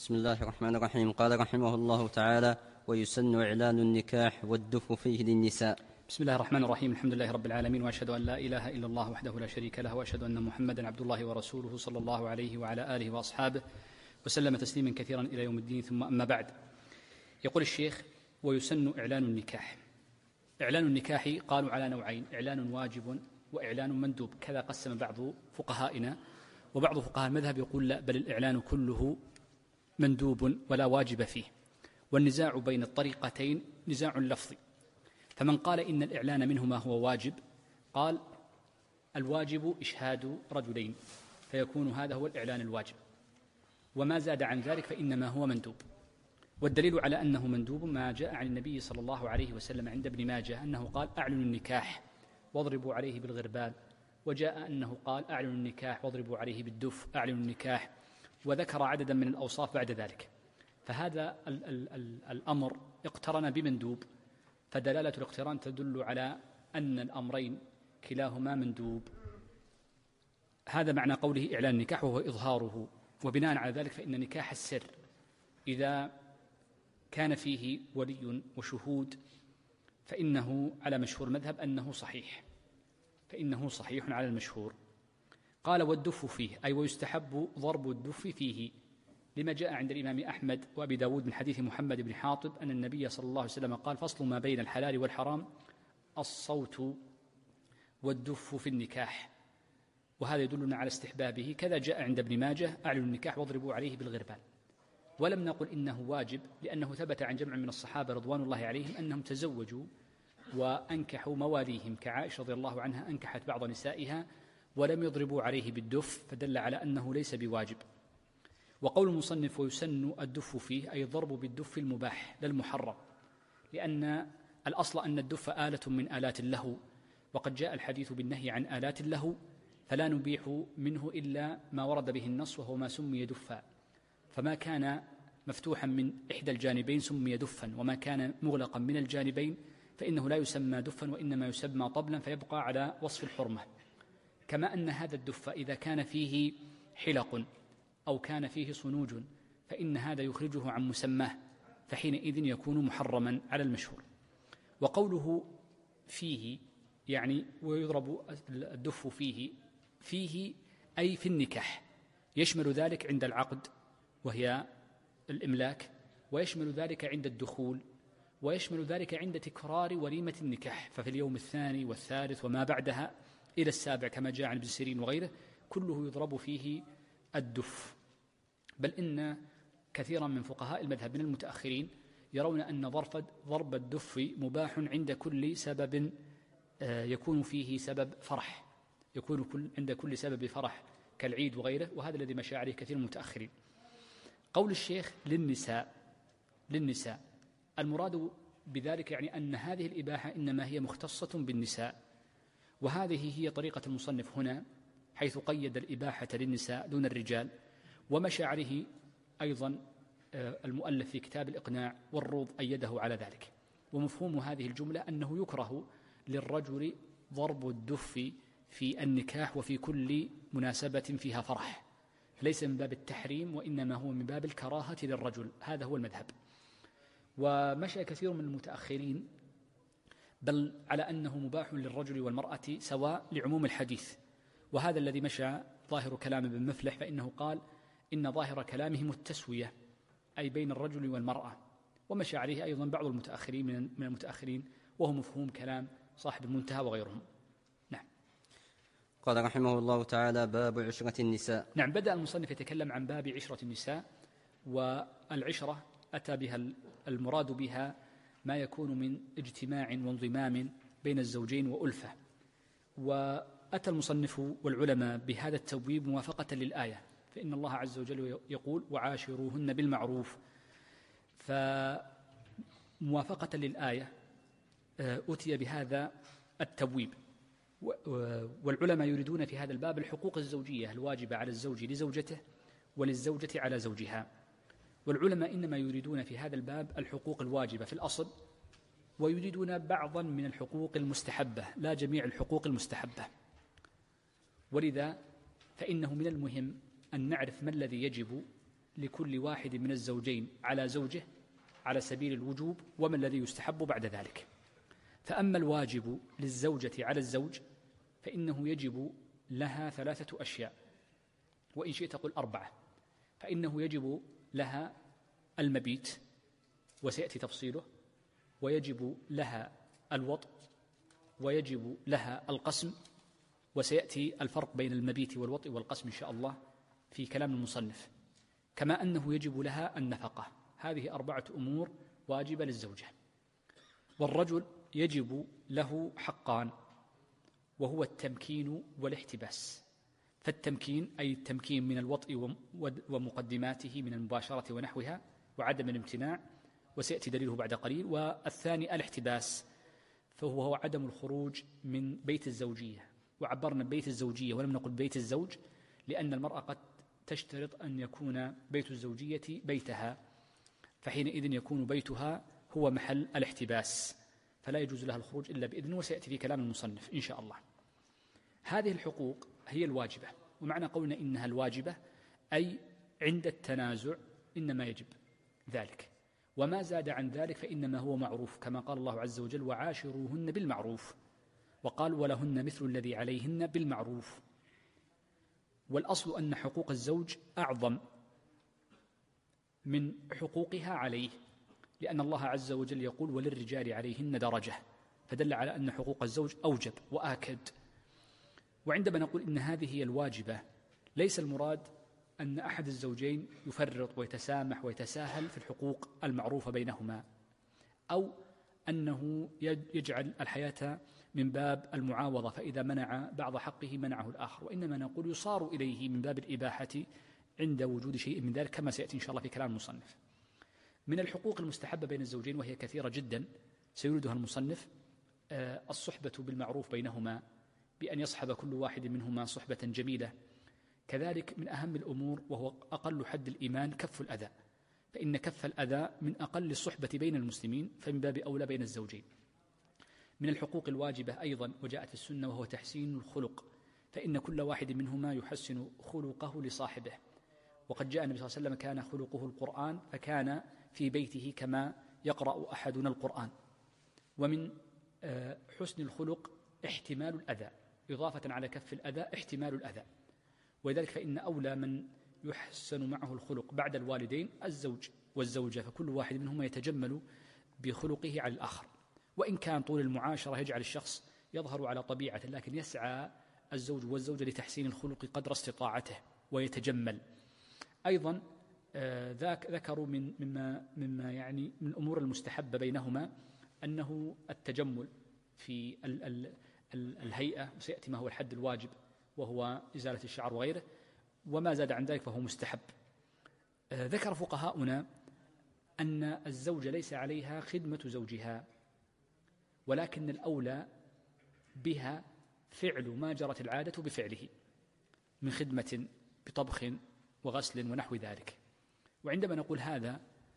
بسم الله الرحمن الرحيم. قال رحمه الله تعالى: ويسن إعلان النكاح والدف فيه للنساء. بسم الله الرحمن الرحيم. الحمد لله رب العالمين، وأشهد أن لا إله إلا الله وحده لا شريك له، وأشهد أن محمدا عبد الله ورسوله صلى الله عليه وعلى آله وأصحابه وسلم تسليما كثيرا إلى يوم الدين. ثم أما بعد، يقول الشيخ: ويسن إعلان النكاح. إعلان النكاح قالوا على نوعين: إعلان واجب وإعلان مندوب. كذا قسم بعض فقهائنا، وبعض فقهاء المذهب يقول لا، بل الإعلان كله مندوب ولا واجب فيه. والنزاع بين الطريقتين نزاع لفظي، فمن قال إن الإعلان منهما هو واجب قال: الواجب إشهاد رجلين، فيكون هذا هو الإعلان الواجب، وما زاد عن ذلك فإنما هو مندوب. والدليل على أنه مندوب ما جاء عن النبي صلى الله عليه وسلم عند ابن ماجه أنه قال: أعلنوا النكاح واضربوا عليه بالغربال، وجاء أنه قال: أعلنوا النكاح واضربوا عليه بالدف، أعلنوا النكاح، وذكر عددا من الأوصاف بعد ذلك. فهذا الأمر اقترن بمندوب، فدلالة الاقتران تدل على أن الأمرين كلاهما مندوب. هذا معنى قوله إعلان النكاح، وهو إظهاره. وبناء على ذلك فإن نكاح السر إذا كان فيه ولي وشهود فإنه على مشهور المذهب أنه صحيح، فإنه صحيح على المشهور. قال: والدف فيه، أي ويستحب ضرب الدف فيه، لما جاء عند الإمام أحمد وأبي داود من حديث محمد بن حاطب أن النبي صلى الله عليه وسلم قال: فصل ما بين الحلال والحرام الصوت والدف في النكاح. وهذا يدلنا على استحبابه. كذا جاء عند ابن ماجه: أعلنوا النكاح واضربوا عليه بالغربال. ولم نقل إنه واجب، لأنه ثبت عن جمع من الصحابة رضوان الله عليهم أنهم تزوجوا وأنكحوا مواليهم، كعائشة رضي الله عنها أنكحت بعض نسائها ولم يضربوا عليه بالدف، فدل على أنه ليس بواجب. وقول المصنف: ويسن الدف فيه، أي الضرب بالدف المباح لا المحرم، لأن الأصل أن الدف آلة من آلات اللهو، وقد جاء الحديث بالنهي عن آلات اللهو، فلا نبيح منه إلا ما ورد به النص، وهو ما سمي دفا. فما كان مفتوحا من إحدى الجانبين سمي دفا، وما كان مغلقا من الجانبين فإنه لا يسمى دفا، وإنما يسمى طبلا، فيبقى على وصف الحرمة. كما أن هذا الدف إذا كان فيه حلق أو كان فيه صنوج فإن هذا يخرجه عن مسماه، فحينئذ يكون محرما على المشهور. وقوله فيه يعني ويضرب الدف فيه أي في النكاح، يشمل ذلك عند العقد وهي الإملاك، ويشمل ذلك عند الدخول، ويشمل ذلك عند تكرار وليمة النكاح، ففي اليوم الثاني والثالث وما بعدها إلى السابع، كما جاء عن ابن سيرين وغيره، كله يضرب فيه الدف. بل إن كثيرا من فقهاء المذهب من المتأخرين يرون أن ضرب الدف مباح عند كل سبب يكون فيه سبب فرح، يكون عند كل سبب فرح كالعيد وغيره، وهذا الذي مشى عليه كثير من المتأخرين. قول الشيخ: للنساء، المراد بذلك يعني أن هذه الإباحة إنما هي مختصة بالنساء، وهذه هي طريقة المصنف هنا، حيث قيد الإباحة للنساء دون الرجال. ومشى عليه أيضا المؤلف في كتاب الإقناع والروض، أيده على ذلك. ومفهوم هذه الجملة أنه يكره للرجل ضرب الدف في النكاح وفي كل مناسبة فيها فرح، ليس من باب التحريم، وإنما هو من باب الكراهة للرجل. هذا هو المذهب. ومشى كثير من المتأخرين بل على أنه مباح للرجل والمرأة سواء لعموم الحديث، وهذا الذي مشى ظاهر كلام ابن مفلح، فإنه قال إن ظاهر كلامهم التسوية، أي بين الرجل والمرأة. ومشى عليه أيضا بعض المتأخرين من المتأخرين، وهو مفهوم كلام صاحب المنتهى وغيرهم. نعم. قال رحمه الله تعالى: باب عشرة النساء. نعم، بدأ المصنف يتكلم عن باب عشرة النساء. والعشرة أتى بها المراد بها ما يكون من اجتماع وانضمام بين الزوجين وألفة. وأتى المصنف والعلماء بهذا التبويب موافقة للآية، فإن الله عز وجل يقول: وعاشروهن بالمعروف. فموافقة للآية أتي بهذا التبويب. والعلماء يريدون في هذا الباب الحقوق الزوجية الواجبة على الزوج لزوجته وللزوجة على زوجها. والعلماء إنما يريدون في هذا الباب الحقوق الواجبة في الأصل، ويريدون بعضا من الحقوق المستحبة، لا جميع الحقوق المستحبة. ولذا فإنه من المهم أن نعرف ما الذي يجب لكل واحد من الزوجين على زوجه على سبيل الوجوب، وما الذي يستحب بعد ذلك. فأما الواجب للزوجة على الزوج فإنه يجب لها 3 أشياء، وإن شئت قل 4. فإنه يجب لها المبيت وسيأتي تفصيله، ويجب لها الوطء، ويجب لها القسم، وسيأتي الفرق بين المبيت والوطء والقسم إن شاء الله في كلام المصنف، كما أنه يجب لها النفقة. هذه 4 أمور واجبة للزوجة. والرجل يجب له حقان، وهو التمكين والاحتباس. فالتمكين أي التمكين من الوطء ومقدماته من المباشرة ونحوها وعدم الامتناع، وسيأتي دليله بعد قليل. والثاني الاحتباس، فهو عدم الخروج من بيت الزوجية. وعبرنا بيت الزوجية ولم نقل بيت الزوج، لأن المرأة قد تشترط أن يكون بيت الزوجية بيتها، فحينئذ يكون بيتها هو محل الاحتباس، فلا يجوز لها الخروج إلا بإذن، وسيأتي في كلام المصنف إن شاء الله. هذه الحقوق هي الواجبة، ومعنى قولنا إنها الواجبة أي عند التنازع إنما يجب ذلك، وما زاد عن ذلك فإنما هو معروف، كما قال الله عز وجل: وعاشروهن بالمعروف، وقال: ولهن مثل الذي عليهن بالمعروف. والأصل أن حقوق الزوج أعظم من حقوقها عليه، لأن الله عز وجل يقول: وللرجال عليهن درجة، فدل على أن حقوق الزوج أوجب وآكد. وعندما نقول إن هذه هي الواجبة، ليس المراد أن أحد الزوجين يفرط ويتسامح ويتساهل في الحقوق المعروفة بينهما، أو أنه يجعل الحياة من باب المعاوضة، فإذا منع بعض حقه منعه الآخر، وإنما نقول يصار إليه من باب الإباحة عند وجود شيء من ذلك، كما سيأتي إن شاء الله في كلام المصنف. من الحقوق المستحبة بين الزوجين وهي كثيرة جدا سيوردها المصنف: الصحبة بالمعروف بينهما، بأن يصحب كل واحد منهما صحبة جميلة. كذلك من أهم الأمور وهو أقل حد الإيمان كف الأذى، فإن كف الأذى من أقل الصحبة بين المسلمين، فمن باب أولى بين الزوجين. من الحقوق الواجبة أيضا وجاءت في السنة وهو تحسين الخلق، فإن كل واحد منهما يحسن خلقه لصاحبه، وقد جاء النبي صلى الله عليه وسلم كان خلقه القرآن، فكان في بيته كما يقرأ أحدنا القرآن. ومن حسن الخلق احتمال الأذى، إضافة على كف الأذى احتمال الأذى، ولذلك فإن أولى من يحسن معه الخلق بعد الوالدين الزوج والزوجة، فكل واحد منهما يتجمل بخلقه على الآخر، وإن كان طول المعاشرة يجعل الشخص يظهر على طبيعته، لكن يسعى الزوج والزوجة لتحسين الخلق قدر استطاعته ويتجمل. أيضا ذكروا مما يعني من الأمور المستحبة بينهما أنه التجمل في الهيئة، وسيأتي ما هو الحد الواجب وهو إزالة الشعر وغيره، وما زاد عن ذلك فهو مستحب. ذكر فقهاؤنا أن الزوجة ليس عليها خدمة زوجها، ولكن الأولى بها فعل ما جرت العادة بفعله من خدمة بطبخ وغسل ونحو ذلك. وعندما نقول هذا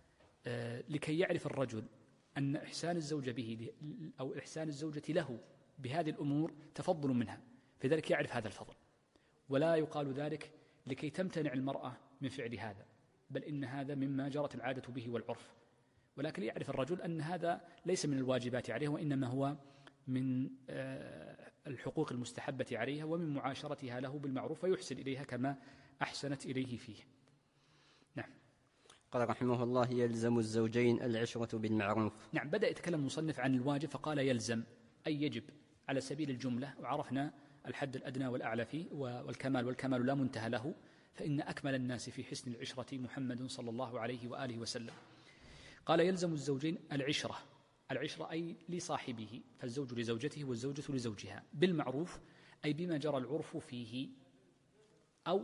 لكي يعرف الرجل أن إحسان الزوجة به أو إحسان الزوجة له بهذه الأمور تفضل منها، فذلك يعرف هذا الفضل، ولا يقال ذلك لكي تمتنع المرأة من فعل هذا، بل إن هذا مما جرت العادة به والعرف، ولكن يعرف الرجل أن هذا ليس من الواجبات عليه، وإنما هو من الحقوق المستحبة عليها ومن معاشرتها له بالمعروف، ويحسن إليها كما أحسنت إليه فيه. نعم. قال رحمه الله: يلزم الزوجين العشرة بالمعروف. نعم، بدأ يتكلم المصنف عن الواجب فقال يلزم أي يجب على سبيل الجملة، وعرفنا الحد الأدنى والأعلى فيه والكمال لا منتهى له، فإن أكمل الناس في حسن العشرة محمد صلى الله عليه وآله وسلم. قال يلزم الزوجين العشرة أي لصاحبه، فالزوج لزوجته والزوجة لزوجها بالمعروف، أي بما جرى العرف فيه، أو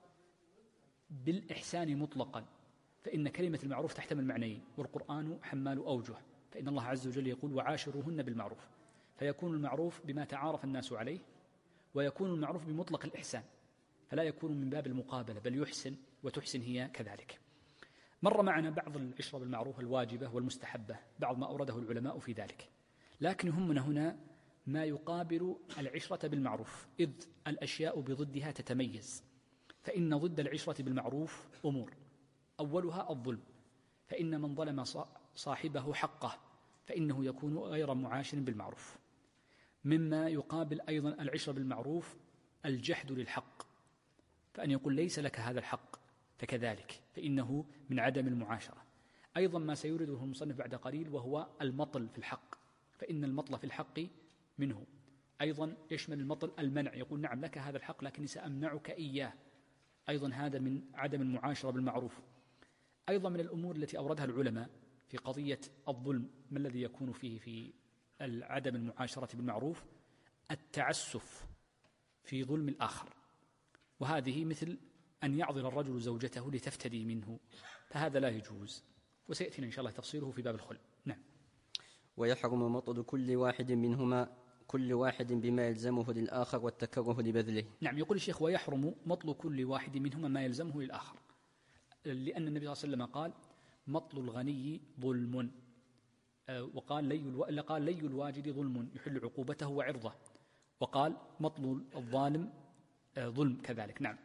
بالإحسان مطلقا، فإن كلمة المعروف تحتمل معنيين، والقرآن حمال أوجه، فإن الله عز وجل يقول: وعاشروهن بالمعروف، فيكون المعروف بما تعارف الناس عليه، ويكون المعروف بمطلق الإحسان، فلا يكون من باب المقابلة، بل يحسن وتحسن هي كذلك. مر معنا بعض العشرة بالمعروف الواجبة والمستحبة، بعض ما أورده العلماء في ذلك، لكن يهمنا هنا ما يقابل العشرة بالمعروف، إذ الأشياء بضدها تتميز، فإن ضد العشرة بالمعروف أمور، أولها الظلم، فإن من ظلم صاحبه حقه فإنه يكون غير معاشر بالمعروف. مما يقابل أيضا العشرة بالمعروف الجحد للحق، فأن يقول ليس لك هذا الحق فكذلك، فإنه من عدم المعاشرة. أيضا ما سيورده المصنف بعد قليل وهو المطل في الحق، فإن المطل في الحق منه. أيضا يشمل المطل المنع، يقول نعم لك هذا الحق لكني سأمنعك إياه، أيضا هذا من عدم المعاشرة بالمعروف. أيضا من الأمور التي أوردها العلماء في قضية الظلم ما الذي يكون فيه في عدم المعاشرة بالمعروف التعسف في ظلم الآخر، وهذه مثل أن يعضل الرجل زوجته لتفتدي منه، فهذا لا يجوز، وسيأتينا إن شاء الله تفصيله في باب الخلع. نعم. ويحرم مطل كل واحد منهما كل واحد بما يلزمه للآخر والتكره لبذله. نعم، يقول الشيخ ويحرم مطل كل واحد منهما ما يلزمه للآخر، لأن النبي صلى الله عليه وسلم قال مطل الغني ظلم، وقال لي الواجد ظلم يحل عقوبته وعرضه، وقال مطل الظالم ظلم كذلك. نعم،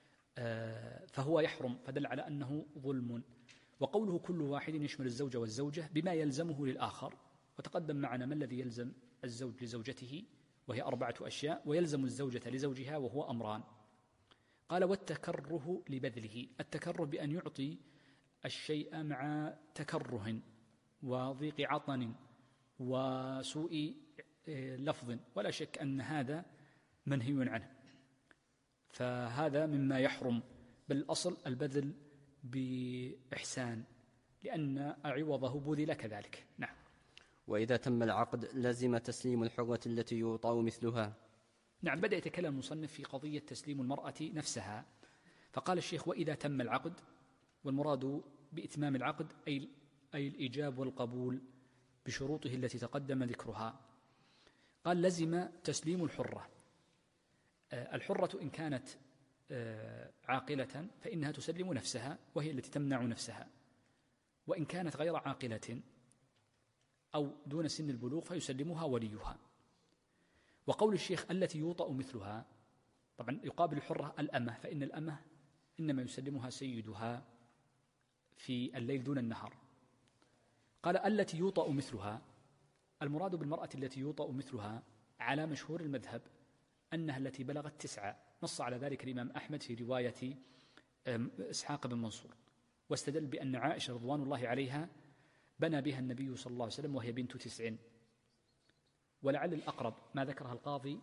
فهو يحرم، فدل على أنه ظلم. وقوله كل واحد يشمل الزوج والزوجة بما يلزمه للآخر، وتقدم معنا ما الذي يلزم الزوج لزوجته وهي 4 أشياء، ويلزم الزوجة لزوجها وهو أمران. قال والتكره لبذله، التكره بأن يعطي الشيء مع تكره وضيق عطن وسوء لفظ، ولا شك أن هذا منهي عنه، فهذا مما يحرم. بل الأصل البذل بإحسان، لأن عوضه بذل كذلك. نعم. وإذا تم العقد لزم تسليم الحرة التي يوطأ مثلها. نعم، بدأ يتكلم المصنف في قضية تسليم المرأة نفسها، فقال الشيخ وإذا تم العقد، والمراد بإتمام العقد أي الإيجاب والقبول بشروطه التي تقدم ذكرها. قال لزم تسليم الحرة. الحرة إن كانت عاقلة فإنها تسلم نفسها وهي التي تمنع نفسها، وإن كانت غير عاقلة أو دون سن البلوغ فيسلمها وليها. وقول الشيخ التي يوطأ مثلها، طبعا يقابل الحرة الأمة، فإن الأمة إنما يسلمها سيدها في الليل دون النهار. قال التي يوطأ مثلها، المراد بالمرأة التي يوطأ مثلها على مشهور المذهب أنها التي بلغت 9، نص على ذلك الإمام أحمد في رواية إسحاق بن منصور، واستدل بأن عائشة رضوان الله عليها بنى بها النبي صلى الله عليه وسلم وهي بنت 9. ولعل الأقرب ما ذكره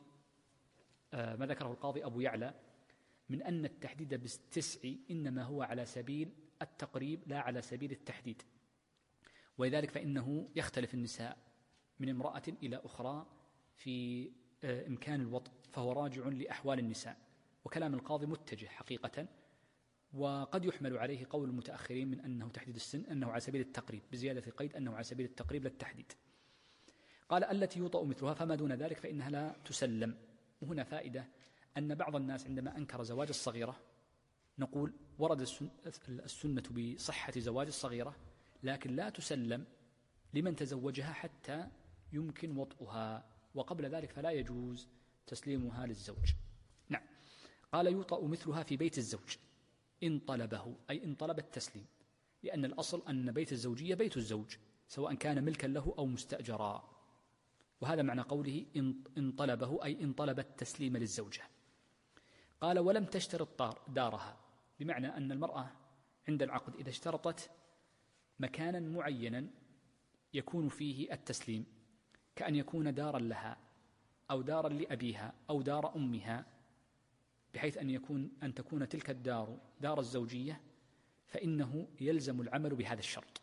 القاضي أبو يعلى من أن التحديد ب9 إنما هو على سبيل التقريب لا على سبيل التحديد، ولذلك فإنه يختلف النساء من امرأة إلى أخرى في إمكان الوطء، فهو راجع لأحوال النساء. وكلام القاضي متجه حقيقة، وقد يحمل عليه قول المتأخرين من أنه تحديد السن أنه على سبيل التقريب، بزيادة قيد أنه على سبيل التقريب للتحديد. قال التي يوطأ مثلها فما دون ذلك فإنها لا تسلم. وهنا فائدة أن بعض الناس عندما أنكر زواج الصغيرة نقول ورد السنة بصحة زواج الصغيرة، لكن لا تسلم لمن تزوجها حتى يمكن وطئها، وقبل ذلك فلا يجوز تسليمها للزوج. نعم. قال يوطأ مثلها في بيت الزوج إن طلبه، أي إن طلب التسليم، لأن الأصل أن بيت الزوجية بيت الزوج سواء كان ملكا له أو مستأجرا، وهذا معنى قوله إن طلبه أي إن طلب التسليم للزوجة. قال ولم تشترط دارها، بمعنى أن المرأة عند العقد إذا اشترطت مكانا معينا يكون فيه التسليم، كأن يكون دارا لها أو دارا لأبيها أو دار أمها، بحيث أن تكون تلك الدار دار الزوجية، فإنه يلزم العمل بهذا الشرط،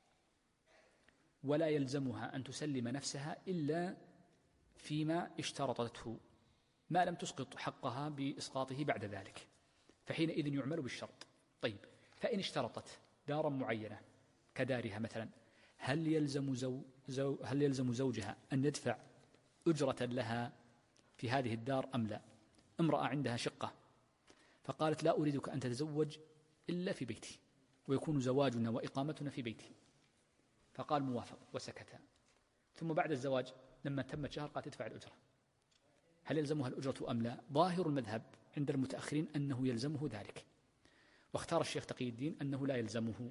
ولا يلزمها أن تسلم نفسها إلا فيما اشترطته، ما لم تسقط حقها بإسقاطه بعد ذلك، فحينئذ يعمل بالشرط. طيب، فإن اشترطت دارا معينة كدارها مثلا، هل يلزم زوجها أن يدفع أجرة لها في هذه الدار أم لا؟ امرأة عندها شقة فقالت لا أريدك أن تتزوج إلا في بيتي، ويكون زواجنا وإقامتنا في بيتي، فقال موافق وسكت. ثم بعد الزواج لما تمت شهر قالت تدفع الأجرة، هل يلزمها الأجرة أم لا؟ ظاهر المذهب عند المتأخرين أنه يلزمه ذلك. واختار الشيخ تقي الدين أنه لا يلزمه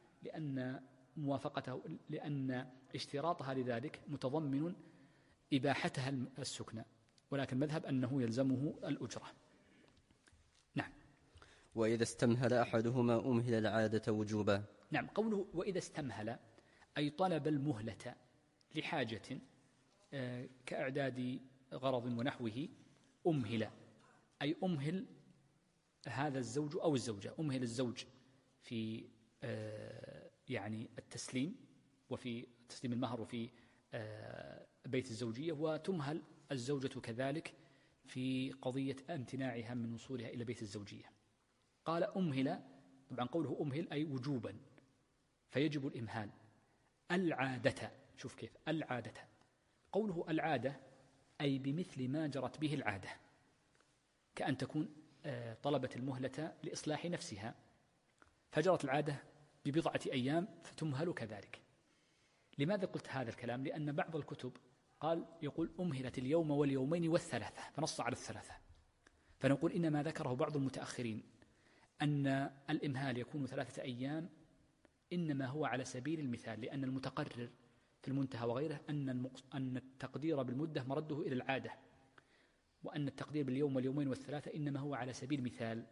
لأن اشتراطها لذلك متضمن إباحتها السكنى، ولكن مذهب أنه يلزمه الأجرة. نعم. وإذا استمهل أحدهما أمهل العادة وجوبا. نعم، قوله وإذا استمهل أي طلب المهلة لحاجة كإعداد غرض ونحوه، أمهل أي أمهل هذا الزوج أو الزوجة، أمهل الزوج في يعني التسليم وفي تسليم المهر وفي بيت الزوجية، وتمهل الزوجة كذلك في قضية امتناعها من وصولها إلى بيت الزوجية. قال أمهل، طبعا قوله أمهل أي وجوبا، فيجب الإمهال. العادة، شوف كيف العادة، قوله العادة أي بمثل ما جرت به العادة، كأن تكون طلبت المهلة لإصلاح نفسها فجرت العادة ببضعة أيام فتمهل كذلك. لماذا قلت هذا الكلام؟ لأن بعض الكتب يقول أمهلت اليوم واليومين والثلاثة، فنص على الثلاثة. فنقول إنما ذكره بعض المتأخرين أن الإمهال يكون 3 أيام إنما هو على سبيل المثال، لأن المتقرر في المنتهى وغيره أن التقدير بالمدة مرده إلى العادة، وأن التقدير باليوم واليومين والثلاثة إنما هو على سبيل المثال،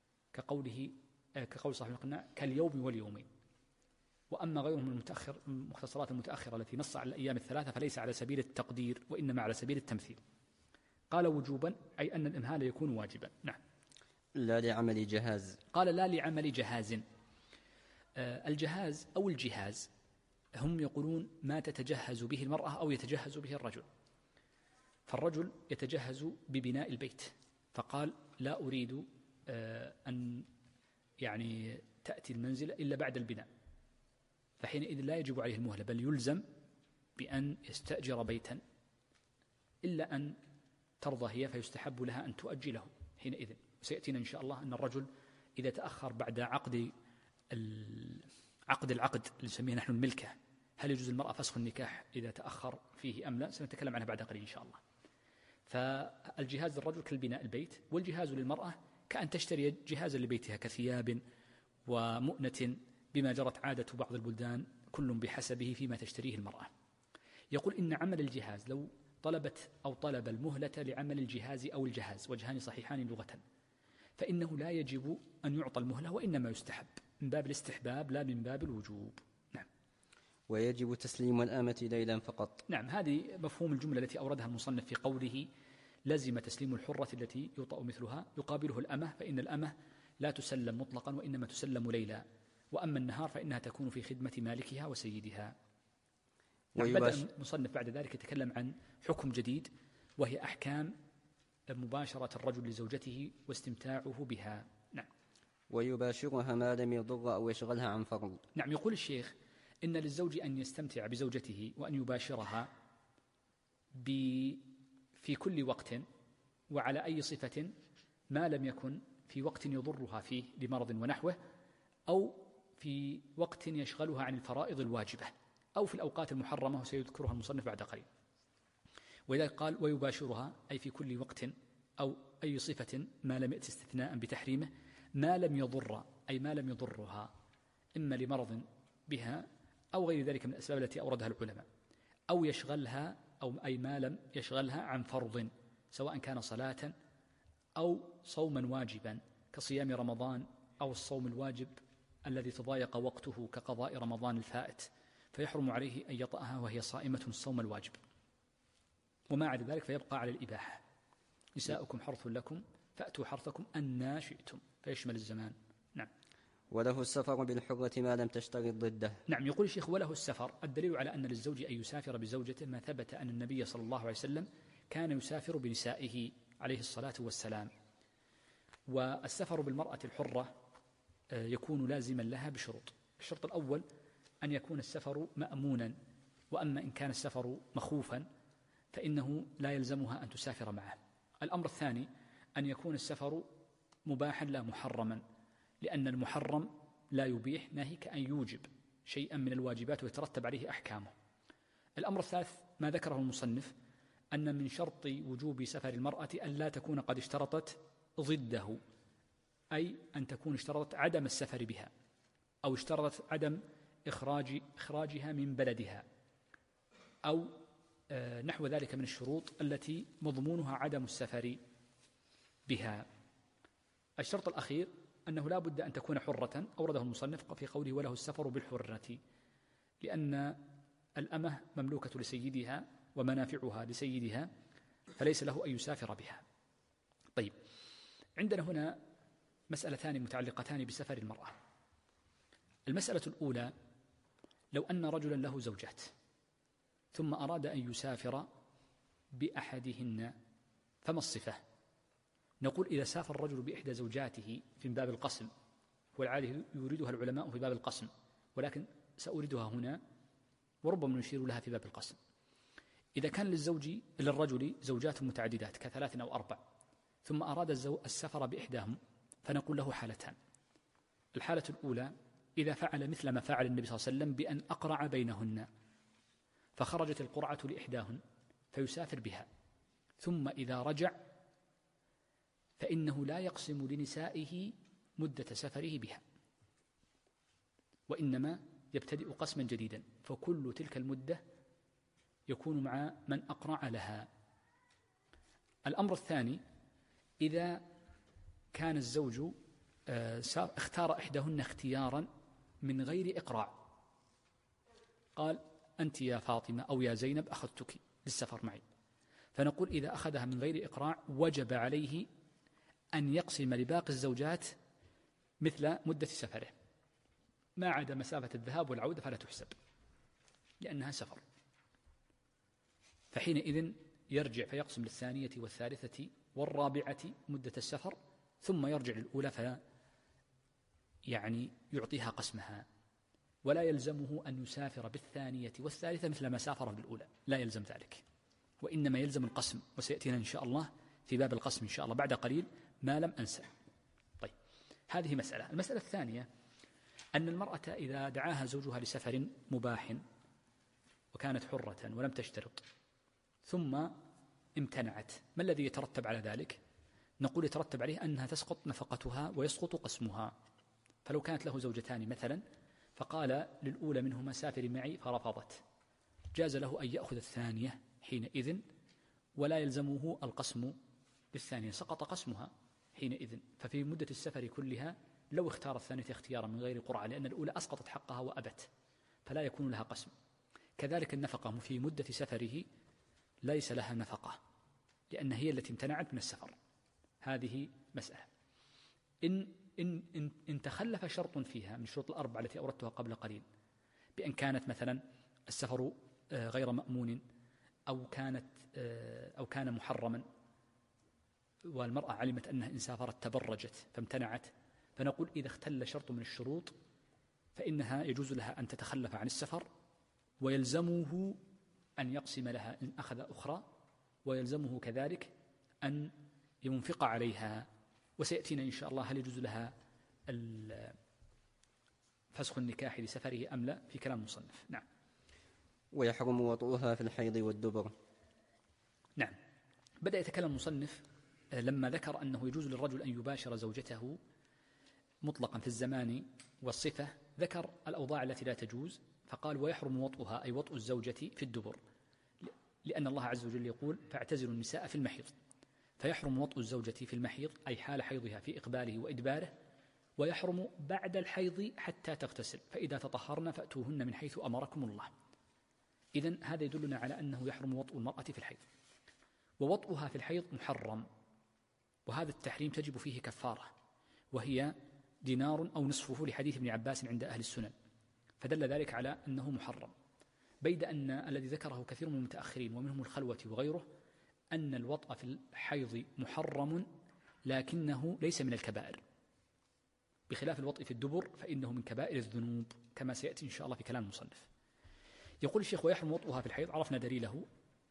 كقول صاحب القناع كاليوم واليومين. وأما غيرهم من المختصرات المتأخرة التي نص على الأيام الثلاثة فليس على سبيل التقدير وإنما على سبيل التمثيل. قال وجوبا أي أن الإمهال يكون واجبا. نعم. لا لعمل جهاز. قال لا لعمل جهاز. الجهاز أو الجهاز هم يقولون ما تتجهز به المرأة أو يتجهز به الرجل. فالرجل يتجهز ببناء البيت، فقال لا أريد أن يعني تأتي المنزل إلا بعد البناء، فحينئذ لا يجب عليه المهلة، بل يلزم بأن يستأجر بيتا، إلا أن ترضى هي فيستحب لها أن تؤجله حينئذ. وسيأتينا إن شاء الله أن الرجل إذا تأخر بعد عقد العقد اللي نسميه نحن الملكة، هل يجوز المرأة فسخ النكاح إذا تأخر فيه أم لا؟ سنتكلم عنها بعد قليل إن شاء الله. فالجهاز للرجل كالبناء البيت، والجهاز للمرأة كأن تشتري جهازا لبيتها كثياب ومؤنة بما جرت عادة بعض البلدان، كل بحسبه فيما تشتريه المرأة. يقول إن عمل الجهاز لو طلبت أو طلب المهلة لعمل الجهاز أو الجهاز، وجهان صحيحان لغة، فإنه لا يجب أن يعطى المهلة، وإنما يستحب من باب الاستحباب لا من باب الوجوب. نعم. ويجب تسليم الأمة ليلا فقط. نعم، هذه مفهوم الجملة التي أوردها المصنف في قوله لزم تسليم الحرة التي يطأ مثلها، يقابله الأمة، فإن الأمة لا تسلم مطلقا وإنما تسلم ليلا، وأما النهار فإنها تكون في خدمة مالكها وسيدها. بدأ المصنف بعد ذلك يتكلم عن حكم جديد، وهي أحكام مباشرة الرجل لزوجته واستمتاعه بها. نعم. ويباشرها ما لم يضر أو يشغلها عن فرض. نعم، يقول الشيخ إن للزوج أن يستمتع بزوجته وأن يباشرها في كل وقت وعلى أي صفة ما لم يكن في وقت يضرها فيه لمرض ونحوه، أو في وقت يشغلها عن الفرائض الواجبة، أو في الأوقات المحرمة، وسيذكرها المصنف بعد قليل. ولذلك قال ويباشرها أي في كل وقت أو أي صفة ما لم يأتي استثناء بتحريمه، ما لم يضر أي ما لم يضرها إما لمرض بها أو غير ذلك من الأسباب التي أوردها العلماء، أو يشغلها أو أي ما لم يشغلها عن فرض، سواء كان صلاة أو صوما واجبا كصيام رمضان، أو الصوم الواجب الذي تضايق وقته كقضاء رمضان الفائت، فيحرم عليه أن يطأها وهي صائمة الصوم الواجب. وما عدا ذلك فيبقى على الإباحة. نساؤكم حرث لكم فأتوا حرثكم أنى شئتم، فيشمل الزمان. نعم. وله السفر بالحرة ما لم تشترط ضده. نعم، يقول الشيخ وله السفر، الدليل على أن للزوج أن يسافر بزوجته ما ثبت أن النبي صلى الله عليه وسلم كان يسافر بنسائه عليه الصلاة والسلام. والسفر بالمرأة الحرة يكون لازما لها بشروط. الشرط الأول أن يكون السفر مأمونا، وأما إن كان السفر مخوفا فإنه لا يلزمها أن تسافر معه. الأمر الثاني أن يكون السفر مباحا لا محرما، لأن المحرم لا يبيح ناهيك أن يوجب شيئا من الواجبات ويترتب عليه أحكامه. الأمر الثالث ما ذكره المصنف أن من شرط وجوب سفر المرأة أن لا تكون قد اشترطت ضده، أي أن تكون اشترطت عدم السفر بها، أو اشترطت عدم إخراجها من بلدها، أو نحو ذلك من الشروط التي مضمونها عدم السفر بها. الشرط الأخير أنه لا بد أن تكون حرة، أورده المصنف في قوله وله السفر بالحرة، لأن الأمة مملوكة لسيدها ومنافعها لسيدها، فليس له أن يسافر بها. طيب، عندنا هنا مسألتان متعلقتان بسفر المرأة. المسألة الأولى: لو أن رجلا له زوجات ثم أراد أن يسافر بأحدهن، فما الصفة؟ نقول إذا سافر الرجل بإحدى زوجاته في باب القسم، والعادة يريدها العلماء في باب القسم، ولكن سأوردها هنا وربما نشير لها في باب القسم. إذا كان للرجل زوجات متعددات كثلاث أو أربع، ثم أراد السفر بإحداهم، فنقول له حالتان. الحالة الأولى: إذا فعل مثل ما فعل النبي صلى الله عليه وسلم بأن أقرع بينهن، فخرجت القرعة لإحداهن فيسافر بها، ثم إذا رجع فإنه لا يقسم لنسائه مدة سفره بها، وإنما يبتدئ قسما جديدا، فكل تلك المدة يكون مع من أقرع لها. الأمر الثاني: إذا كان الزوج اختار إحداهن اختيارا من غير إقراع، قال أنت يا فاطمة أو يا زينب أخذتك للسفر معي، فنقول إذا أخذها من غير إقراع وجب عليه أن يقسم لباقي الزوجات مثل مدة سفره، ما عدا مسافة الذهاب والعودة فلا تحسب لأنها سفر، فحينئذ يرجع فيقسم للثانية والثالثة والرابعة مدة السفر، ثم يرجع للأولى يعطيها قسمها، ولا يلزمه أن يسافر بالثانية والثالثة مثل ما سافر بالأولى، لا يلزم ذلك، وإنما يلزم القسم، وسيأتينا إن شاء الله في باب القسم إن شاء الله بعد قليل ما لم أنسى. طيب، هذه مسألة. المسألة الثانية: أن المرأة إذا دعاها زوجها لسفر مباح وكانت حرة ولم تشترط، ثم امتنعت، ما الذي يترتب على ذلك؟ نقول يترتب عليه أنها تسقط نفقتها ويسقط قسمها. فلو كانت له زوجتان مثلا، فقال للأولى منهما سافري معي فرفضت، جاز له أن يأخذ الثانية حينئذ، ولا يلزمه القسم بالثانية، سقط قسمها حينئذ. ففي مدة السفر كلها لو اختار الثانية اختيارا من غير قرعة، لأن الأولى أسقطت حقها وأبت، فلا يكون لها قسم. كذلك النفقة في مدة سفره ليس لها نفقة، لأن هي التي امتنعت من السفر. هذه مسألة. إن تخلف شرط فيها من الشروط الأربعة التي أوردتها قبل قليل، بأن كانت مثلا السفر غير مأمون، أو كان محرما، والمرأة علمت أنها إن سافرت تبرجت فامتنعت، فنقول إذا اختل شرط من الشروط فإنها يجوز لها أن تتخلف عن السفر، ويلزمه أن يقسم لها إن أخذ أخرى، ويلزمه كذلك أن ينفق عليها. وسيأتينا إن شاء الله هل يجوز لها فسخ النكاح لسفره أم لا في كلام المصنف. نعم. ويحرم وطئها في الحيض والدبر. نعم. بدأ يتكلم المصنف لما ذكر أنه يجوز للرجل أن يباشر زوجته مطلقا في الزمان والصفة، ذكر الأوضاع التي لا تجوز، فقال ويحرم وطئها أي وطئ الزوجة في الدبر، لأن الله عز وجل يقول فاعتزلوا النساء في المحيض، فيحرم وطئ الزوجة في المحيض أي حال حيضها في إقباله وإدباره، ويحرم بعد الحيض حتى تغتسل، فإذا تطهرن فأتوهن من حيث أمركم الله. إذن هذا يدلنا على أنه يحرم وطئ المرأة في الحيض، ووطئها في الحيض محرم، وهذا التحريم تجب فيه كفارة، وهي دينار أو نصفه لحديث ابن عباس عند أهل السنن، فدل ذلك على أنه محرم. بيد أن الذي ذكره كثير من المتأخرين ومنهم الخلوة وغيره أن الوطأ في الحيض محرم لكنه ليس من الكبائر، بخلاف الوطء في الدبر فإنه من كبائر الذنوب كما سيأتي إن شاء الله في كلام المصنف. يقول الشيخ ويحرم وطئها في الحيض، عرفنا دليله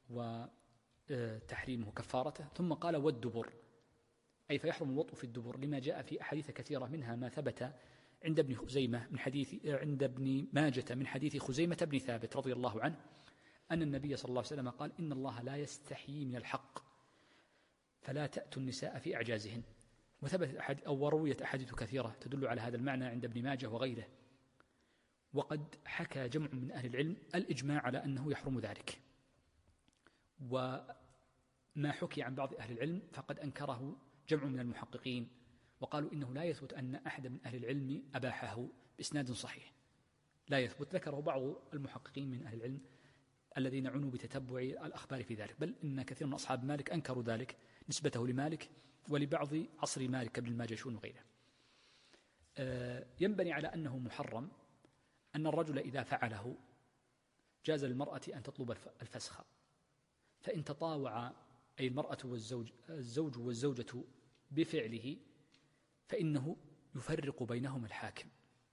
وتحريمه كفارته، ثم قال والدبر أي فيحرم الوطء في الدبر لما جاء في أحاديث كثيرة، منها ما ثبت عند ابن ماجة من حديث خزيمة بن ثابت رضي الله عنه أن النبي صلى الله عليه وسلم قال إن الله لا يستحيي من الحق فلا تأتوا النساء في أعجازهن، وثبت ورويت أحاديث كثيرة تدل على هذا المعنى عند ابن ماجه وغيره، وقد حكى جمع من أهل العلم الإجماع على أنه يحرم ذلك. وما حكي عن بعض أهل العلم فقد أنكره جمع من المحققين، وقالوا إنه لا يثبت أن أحد من أهل العلم أباحه بإسناد صحيح، لا يثبت. ذكره بعض المحققين من أهل العلم الذين عنوا بتتبع الأخبار في ذلك، بل إن كثير من أصحاب مالك أنكروا ذلك نسبته لمالك ولبعض عصر مالك كابن الماجشون وغيره. ينبني على أنه محرم أن الرجل إذا فعله جاز للمرأة أن تطلب الفسخ، فإن تطاوع أي المرأة الزوج والزوجة بفعله فإنه يفرق بينهما الحاكم،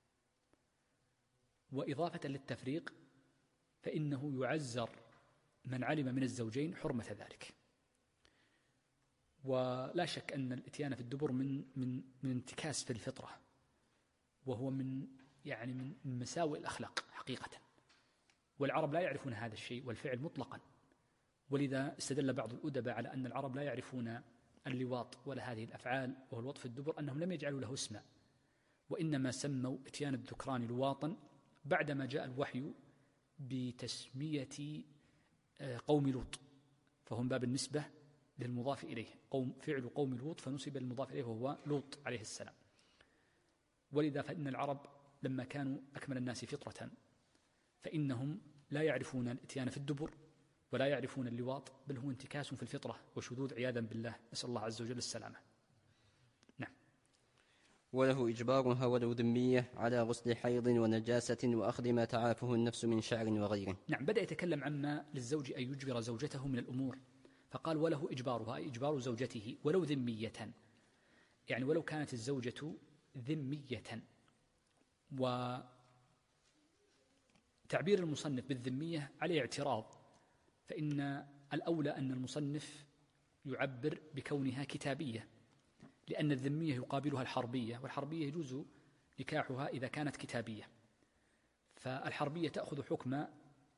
وإضافة للتفريق فإنه يعزر من علم من الزوجين حرمة ذلك. ولا شك أن الإتيان في الدبر من انتكاس في الفطرة، وهو من مساوئ الأخلاق حقيقة، والعرب لا يعرفون هذا الشيء والفعل مطلقا. ولذا استدل بعض الأدباء على أن العرب لا يعرفون اللواط ولا هذه الأفعال وهو الوط في الدبر أنهم لم يجعلوا له اسما، وإنما سموا إتيان الذكران لواطا بعدما جاء الوحي بتسمية قوم لوط، فهم باب النسبة للمضاف إليه، فعل قوم لوط فنسب للمضاف إليه وهو لوط عليه السلام. ولذا فإن العرب لما كانوا أكمل الناس فطرة فإنهم لا يعرفون الإتيان في الدبر ولا يعرفون اللواط، بل هو انتكاس في الفطرة وشذوذ عياذا بالله، نسأل الله عز وجل السلامة. نعم. وله إجبارها ولو ذمية على غسل حيض ونجاسة وأخذ ما تعافه النفس من شعر وغيره. نعم، بدأ يتكلم عما للزوج أن يجبر زوجته من الأمور، فقال وله إجبارها أي إجبار زوجته ولو ذمية، يعني ولو كانت الزوجة ذمية. وتعبير المصنف بالذمية عليه اعتراض، فإن الأولى أن المصنف يعبر بكونها كتابية، لأن الذمية يقابلها الحربية، والحربية يجوز نكاحها إذا كانت كتابية، فالحربية تأخذ حكم